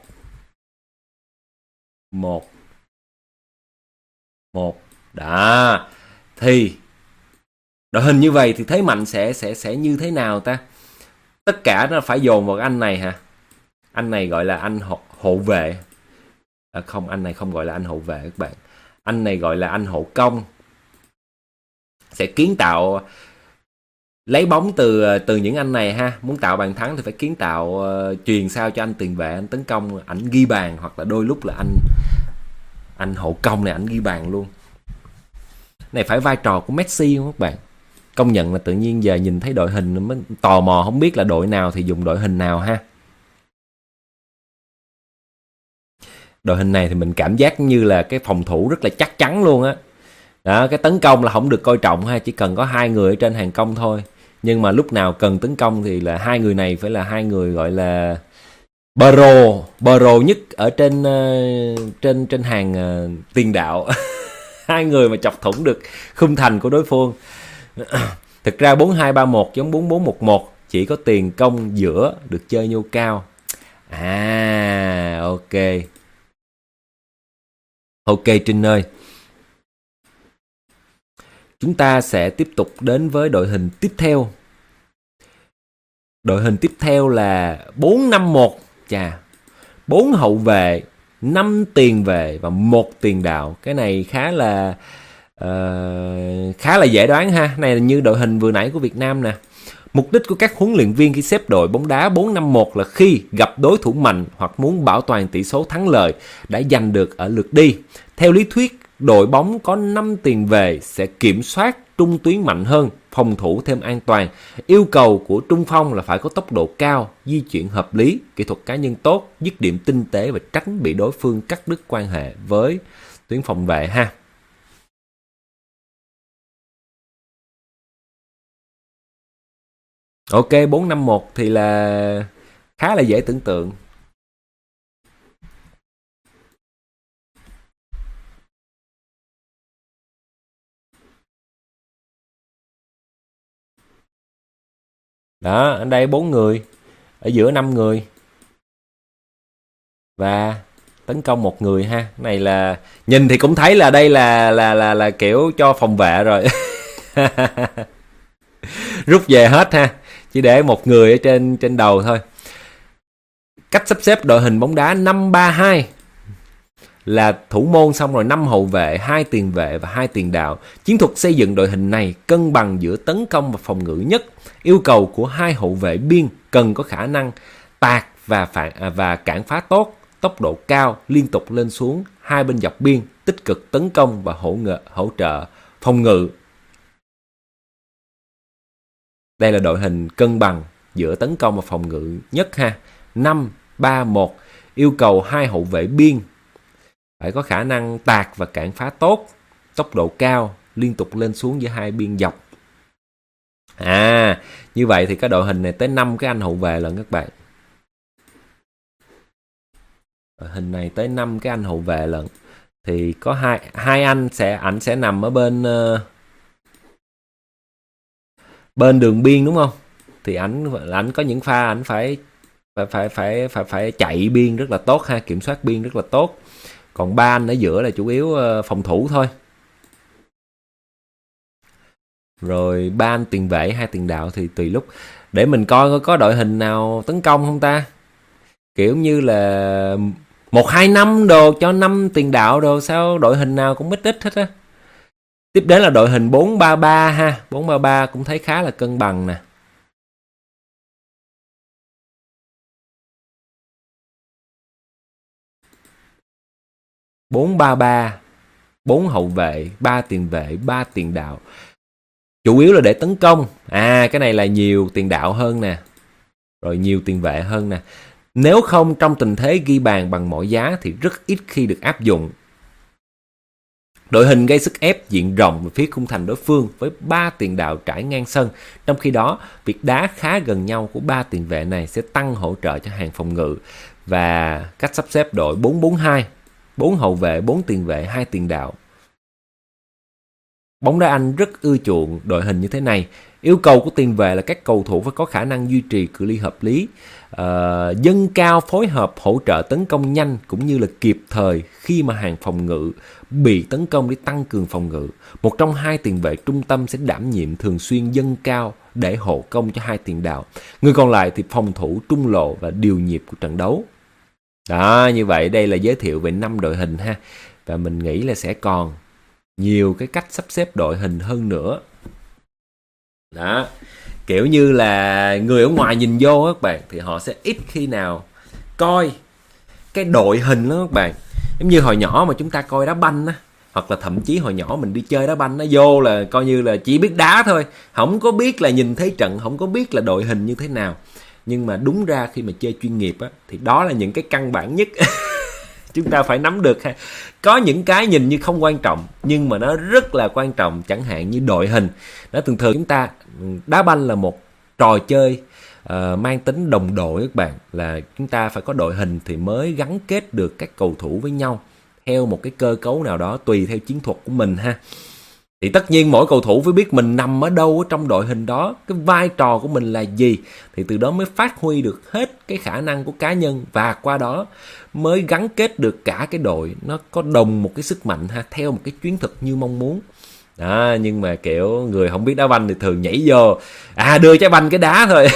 đó. Thì đội hình như vậy thì thế mạnh sẽ như thế nào ta? Tất cả nó phải dồn vào anh này hả? Anh này gọi là anh hộ vệ. Không, anh này không gọi là anh hậu vệ các bạn. Anh này gọi là anh hộ công. Sẽ kiến tạo, lấy bóng từ những anh này ha. Muốn tạo bàn thắng thì phải kiến tạo, truyền sao cho anh tiền vệ, anh tấn công, ảnh ghi bàn, hoặc là đôi lúc là anh hộ công này ảnh ghi bàn luôn. Này phải vai trò của Messi không các bạn? Công nhận là tự nhiên giờ nhìn thấy đội hình mới tò mò, không biết là đội nào thì dùng đội hình nào ha. Đội hình này thì mình cảm giác như là cái phòng thủ rất là chắc chắn luôn á. Đó, cái tấn công là không được coi trọng ha, chỉ cần có 2 người ở trên hàng công thôi. Nhưng mà lúc nào cần tấn công thì là 2 người này phải là 2 người gọi là pro nhất ở trên hàng tiền đạo. 2 người mà chọc thủng được khung thành của đối phương. Thực ra 4-2-3-1 giống 4-4-1-1, chỉ có tiền công giữa được chơi nhô cao. Ok. Ok Trinh ơi. Chúng ta sẽ tiếp tục đến với đội hình tiếp theo. Đội hình tiếp theo là 4-5-1. 4 hậu vệ, 5 tiền vệ và 1 tiền đạo. Cái này khá là dễ đoán ha. Này là như đội hình vừa nãy của Việt Nam nè. Mục đích của các huấn luyện viên khi xếp đội bóng đá 4-5-1 là khi gặp đối thủ mạnh hoặc muốn bảo toàn tỷ số thắng lợi đã giành được ở lượt đi. Theo lý thuyết, đội bóng có 5 tiền vệ sẽ kiểm soát trung tuyến mạnh hơn, phòng thủ thêm an toàn. Yêu cầu của trung phong là phải có tốc độ cao, di chuyển hợp lý, kỹ thuật cá nhân tốt, dứt điểm tinh tế và tránh bị đối phương cắt đứt quan hệ với tuyến phòng vệ ha. Ok, 4-5-1 thì là khá là dễ tưởng tượng. Đó, ở đây 4 người, ở giữa 5 người và tấn công 1 người ha. Cái này là nhìn thì cũng thấy là đây là kiểu cho phòng vệ rồi. Rút về hết ha, chỉ để 1 người ở trên đầu thôi. Cách sắp xếp đội hình bóng đá 5-3-2 là thủ môn xong rồi 5 hậu vệ, 2 tiền vệ và 2 tiền đạo. Chiến thuật xây dựng đội hình này cân bằng giữa tấn công và phòng ngự nhất. Yêu cầu của 2 hậu vệ biên cần có khả năng tạt và cản phá tốt, tốc độ cao, liên tục lên xuống hai bên dọc biên, tích cực tấn công và hỗ trợ phòng ngự. Đây là đội hình cân bằng giữa tấn công và phòng ngự nhất ha. 5-3-1 yêu cầu 2 hậu vệ biên phải có khả năng tạt và cản phá tốt, tốc độ cao, liên tục lên xuống giữa hai biên dọc. Như vậy thì cái đội hình này tới 5 cái anh hậu vệ lận các bạn. Đội hình này tới 5 cái anh hậu vệ lận. Thì có hai anh ảnh sẽ nằm ở bên đường biên đúng không? Thì ảnh có những pha ảnh phải chạy biên rất là tốt ha, kiểm soát biên rất là tốt. Còn 3 anh ở giữa là chủ yếu phòng thủ thôi. Rồi 3 anh tiền vệ, 2 tiền đạo thì tùy lúc. Để mình coi có đội hình nào tấn công không ta. Kiểu như là 1-2-5 đồ cho 5 tiền đạo đồ, sao đội hình nào cũng ít hết á. Tiếp đến là đội hình 4-3-3 ha. 4-3-3 cũng thấy khá là cân bằng nè. (4-3-3), 4 hậu vệ, 3 tiền vệ, 3 tiền đạo. Chủ yếu là để tấn công. Cái này là nhiều tiền đạo hơn nè. Rồi nhiều tiền vệ hơn nè. Nếu không trong tình thế ghi bàn bằng mọi giá thì rất ít khi được áp dụng. Đội hình gây sức ép diện rộng về phía khung thành đối phương với 3 tiền đạo trải ngang sân. Trong khi đó, việc đá khá gần nhau của 3 tiền vệ này sẽ tăng hỗ trợ cho hàng phòng ngự. Và cách sắp xếp đội 4-4-2, 4 hậu vệ, 4 tiền vệ, 2 tiền đạo. Bóng đá Anh rất ưa chuộng đội hình như thế này. Yêu cầu của tiền vệ là các cầu thủ phải có khả năng duy trì cự ly hợp lý, dâng cao phối hợp hỗ trợ tấn công nhanh cũng như là kịp thời khi mà hàng phòng ngự bị tấn công để tăng cường phòng ngự. Một trong 2 tiền vệ trung tâm sẽ đảm nhiệm thường xuyên dâng cao để hộ công cho 2 tiền đạo. Người còn lại thì phòng thủ trung lộ và điều nhịp của trận đấu. Đó, như vậy đây là giới thiệu về 5 đội hình ha. Và mình nghĩ là sẽ còn nhiều cái cách sắp xếp đội hình hơn nữa. Đó, kiểu như là người ở ngoài nhìn vô các bạn thì họ sẽ ít khi nào coi cái đội hình đó các bạn. Giống như hồi nhỏ mà chúng ta coi đá banh á, hoặc là thậm chí hồi nhỏ mình đi chơi đá banh, nó vô là coi như là chỉ biết đá thôi, không có biết là nhìn thấy trận, không có biết là đội hình như thế nào. Nhưng mà đúng ra khi mà chơi chuyên nghiệp á, thì đó là những cái căn bản nhất chúng ta phải nắm được ha. Có những cái nhìn như không quan trọng nhưng mà nó rất là quan trọng, chẳng hạn như đội hình. Nó thường chúng ta đá banh là một trò chơi mang tính đồng đội các bạn, là chúng ta phải có đội hình thì mới gắn kết được các cầu thủ với nhau theo một cái cơ cấu nào đó tùy theo chiến thuật của mình ha. Thì tất nhiên mỗi cầu thủ phải biết mình nằm ở đâu ở trong đội hình đó, cái vai trò của mình là gì, thì từ đó mới phát huy được hết cái khả năng của cá nhân, và qua đó mới gắn kết được cả cái đội nó có đồng một cái sức mạnh ha, theo một cái chiến thuật như mong muốn. Đó, nhưng mà kiểu người không biết đá banh thì thường nhảy vô đưa trái banh cái đá thôi.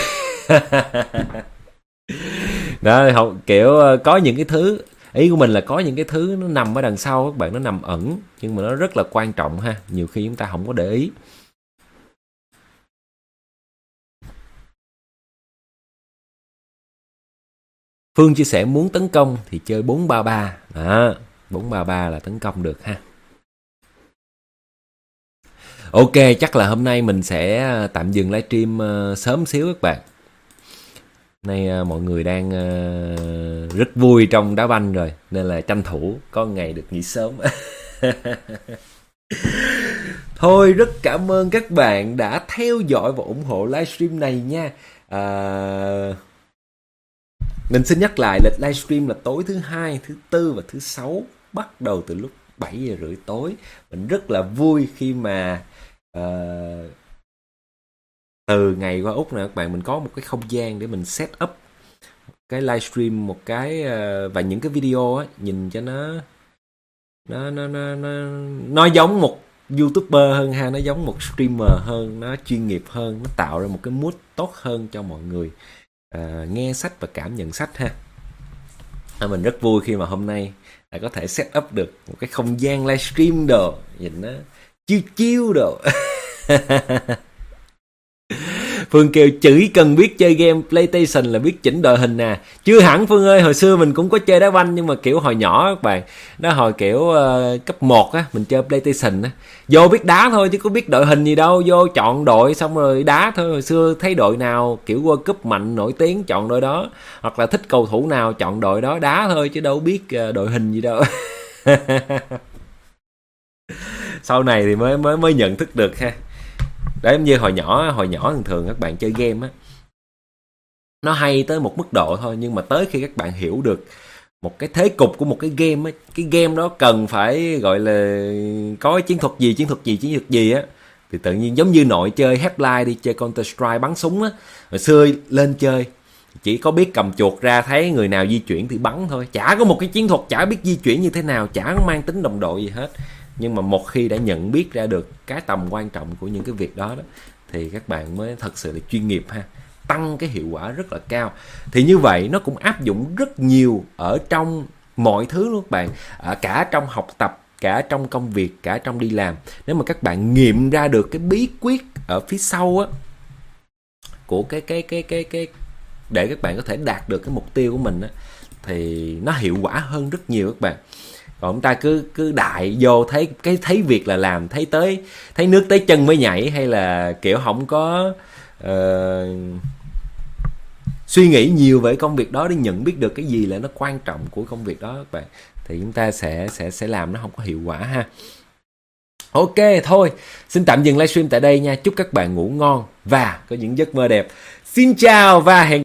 Đó, không, kiểu có những cái thứ, ý của mình là có những cái thứ nó nằm ở đằng sau các bạn, nó nằm ẩn nhưng mà nó rất là quan trọng ha, nhiều khi chúng ta không có để ý. Phương chia sẻ muốn tấn công thì chơi 4-3-3. Đó, 4-3-3 là tấn công được ha. Ok, chắc là hôm nay mình sẽ tạm dừng livestream sớm xíu các bạn. Nay mọi người đang rất vui trong đá banh rồi, nên là tranh thủ có ngày được nghỉ sớm. Thôi, rất cảm ơn các bạn đã theo dõi và ủng hộ livestream này nha. Mình xin nhắc lại lịch livestream là tối thứ Hai, thứ Tư và thứ Sáu, bắt đầu từ lúc 7:30 tối. Mình rất là vui khi mà từ ngày qua Úc nè các bạn, mình có một cái không gian để mình set up cái livestream một cái, và những cái video á, nhìn cho nó giống một YouTuber hơn ha, nó giống một streamer hơn, nó chuyên nghiệp hơn, nó tạo ra một cái mood tốt hơn cho mọi người nghe sách và cảm nhận sách ha. Mình rất vui khi mà hôm nay có thể set up được một cái không gian livestream đồ, nhìn nó chiêu đồ. Phương kêu chỉ cần biết chơi game PlayStation là biết chỉnh đội hình nè. Chưa hẳn Phương ơi, hồi xưa mình cũng có chơi đá banh nhưng mà kiểu hồi nhỏ các bạn. Đó hồi kiểu cấp 1 á, mình chơi PlayStation á. Vô biết đá thôi chứ có biết đội hình gì đâu, vô chọn đội xong rồi đá thôi. Hồi xưa thấy đội nào kiểu World Cup mạnh nổi tiếng chọn đội đó, hoặc là thích cầu thủ nào chọn đội đó đá thôi chứ đâu biết đội hình gì đâu. Sau này thì mới nhận thức được ha. Đấy, như hồi nhỏ thường thường các bạn chơi game á, nó hay tới một mức độ thôi, nhưng mà tới khi các bạn hiểu được một cái thế cục của một cái game á, cái game đó cần phải gọi là có chiến thuật gì á, thì tự nhiên giống như nội chơi Half-Life đi, chơi Counter Strike bắn súng á, hồi xưa lên chơi chỉ có biết cầm chuột ra thấy người nào di chuyển thì bắn thôi, chả có một cái chiến thuật, chả biết di chuyển như thế nào, chả có mang tính đồng đội gì hết. Nhưng mà một khi đã nhận biết ra được cái tầm quan trọng của những cái việc đó đó, thì các bạn mới thật sự là chuyên nghiệp ha, tăng cái hiệu quả rất là cao. Thì như vậy nó cũng áp dụng rất nhiều ở trong mọi thứ luôn các bạn, cả trong học tập, cả trong công việc, cả trong đi làm. Nếu mà các bạn nghiệm ra được cái bí quyết ở phía sau á của cái để các bạn có thể đạt được cái mục tiêu của mình á, thì nó hiệu quả hơn rất nhiều các bạn. Còn chúng ta cứ đại vô thấy việc là làm, thấy nước tới chân mới nhảy, hay là kiểu không có suy nghĩ nhiều về công việc đó để nhận biết được cái gì là nó quan trọng của công việc đó các bạn, thì chúng ta sẽ làm nó không có hiệu quả ha. Ok, thôi xin tạm dừng livestream tại đây nha. Chúc các bạn ngủ ngon và có những giấc mơ đẹp. Xin chào và hẹn